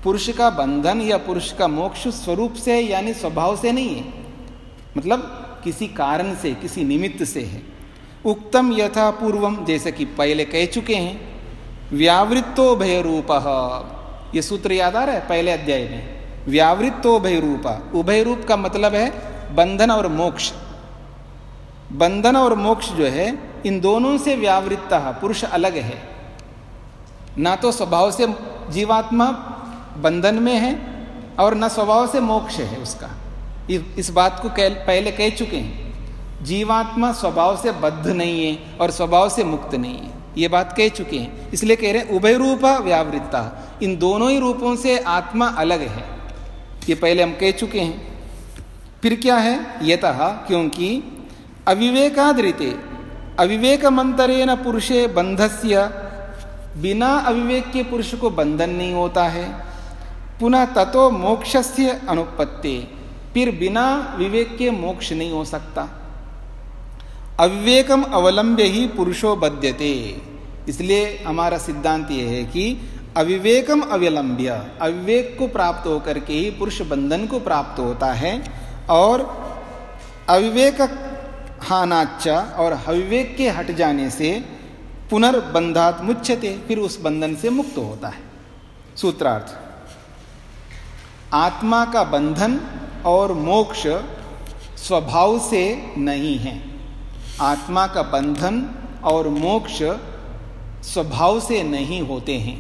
पुरुष का बंधन या पुरुष का मोक्ष स्वरूप से यानी स्वभाव से नहीं है, मतलब किसी कारण से, किसी निमित्त से है। उक्तम यथा पूर्वम, जैसे कि पहले कह चुके हैं, व्यावृत्तो भय रूप, ये सूत्र याद आ रहा है पहले अध्याय में। व्यावृत्तो भय रूप, उभय रूप का मतलब है बंधन और मोक्ष। बंधन और मोक्ष जो है इन दोनों से व्यावृत्त पुरुष अलग है, ना तो स्वभाव से जीवात्मा बंधन में है और न स्वभाव से मोक्ष है उसका। इस बात को पहले कह चुके हैं, जीवात्मा स्वभाव से बद्ध नहीं है और स्वभाव से मुक्त नहीं है, ये बात कह चुके हैं। इसलिए कह रहे हैं उभय रूपा व्यावृत्ता, इन दोनों ही रूपों से आत्मा अलग है, ये पहले हम कह चुके हैं। फिर क्या है, यतः, क्योंकि अविवेकादृते अविवेकमंतरेण पुरुषे बंधस्य, बिना अविवेक के पुरुष को बंधन नहीं होता है। पुनः ततो मोक्षस्य अनुपत्ति, फिर बिना विवेक के मोक्ष नहीं हो सकता। अविवेकम अवलंब्य ही पुरुषो बध्यते, इसलिए हमारा सिद्धांत यह है कि अविवेकम अवलंब्य, अविवेक को प्राप्त होकर के ही पुरुष बंधन को प्राप्त होता है, और अविवेक हानाच्च, और अविवेक के हट जाने से पुनर्बंधात मुच्यते, फिर उस बंधन से मुक्त होता है। सूत्रार्थ, आत्मा का बंधन और मोक्ष स्वभाव से नहीं है। आत्मा का बंधन और मोक्ष स्वभाव से नहीं होते हैं।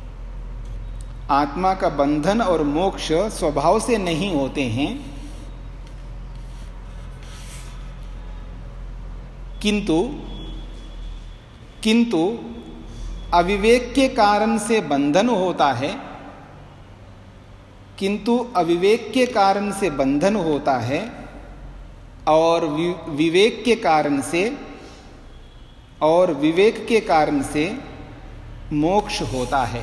आत्मा का बंधन और मोक्ष स्वभाव से नहीं होते हैं, किंतु अविवेक के कारण से बंधन होता है, किंतु अविवेक के कारण से बंधन होता है और विवेक के कारण से, और विवेक के कारण से मोक्ष होता है।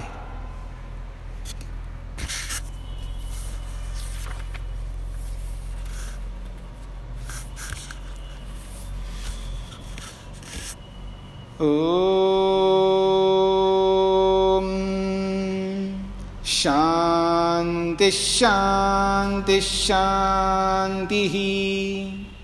ओम शांति शांति शांति।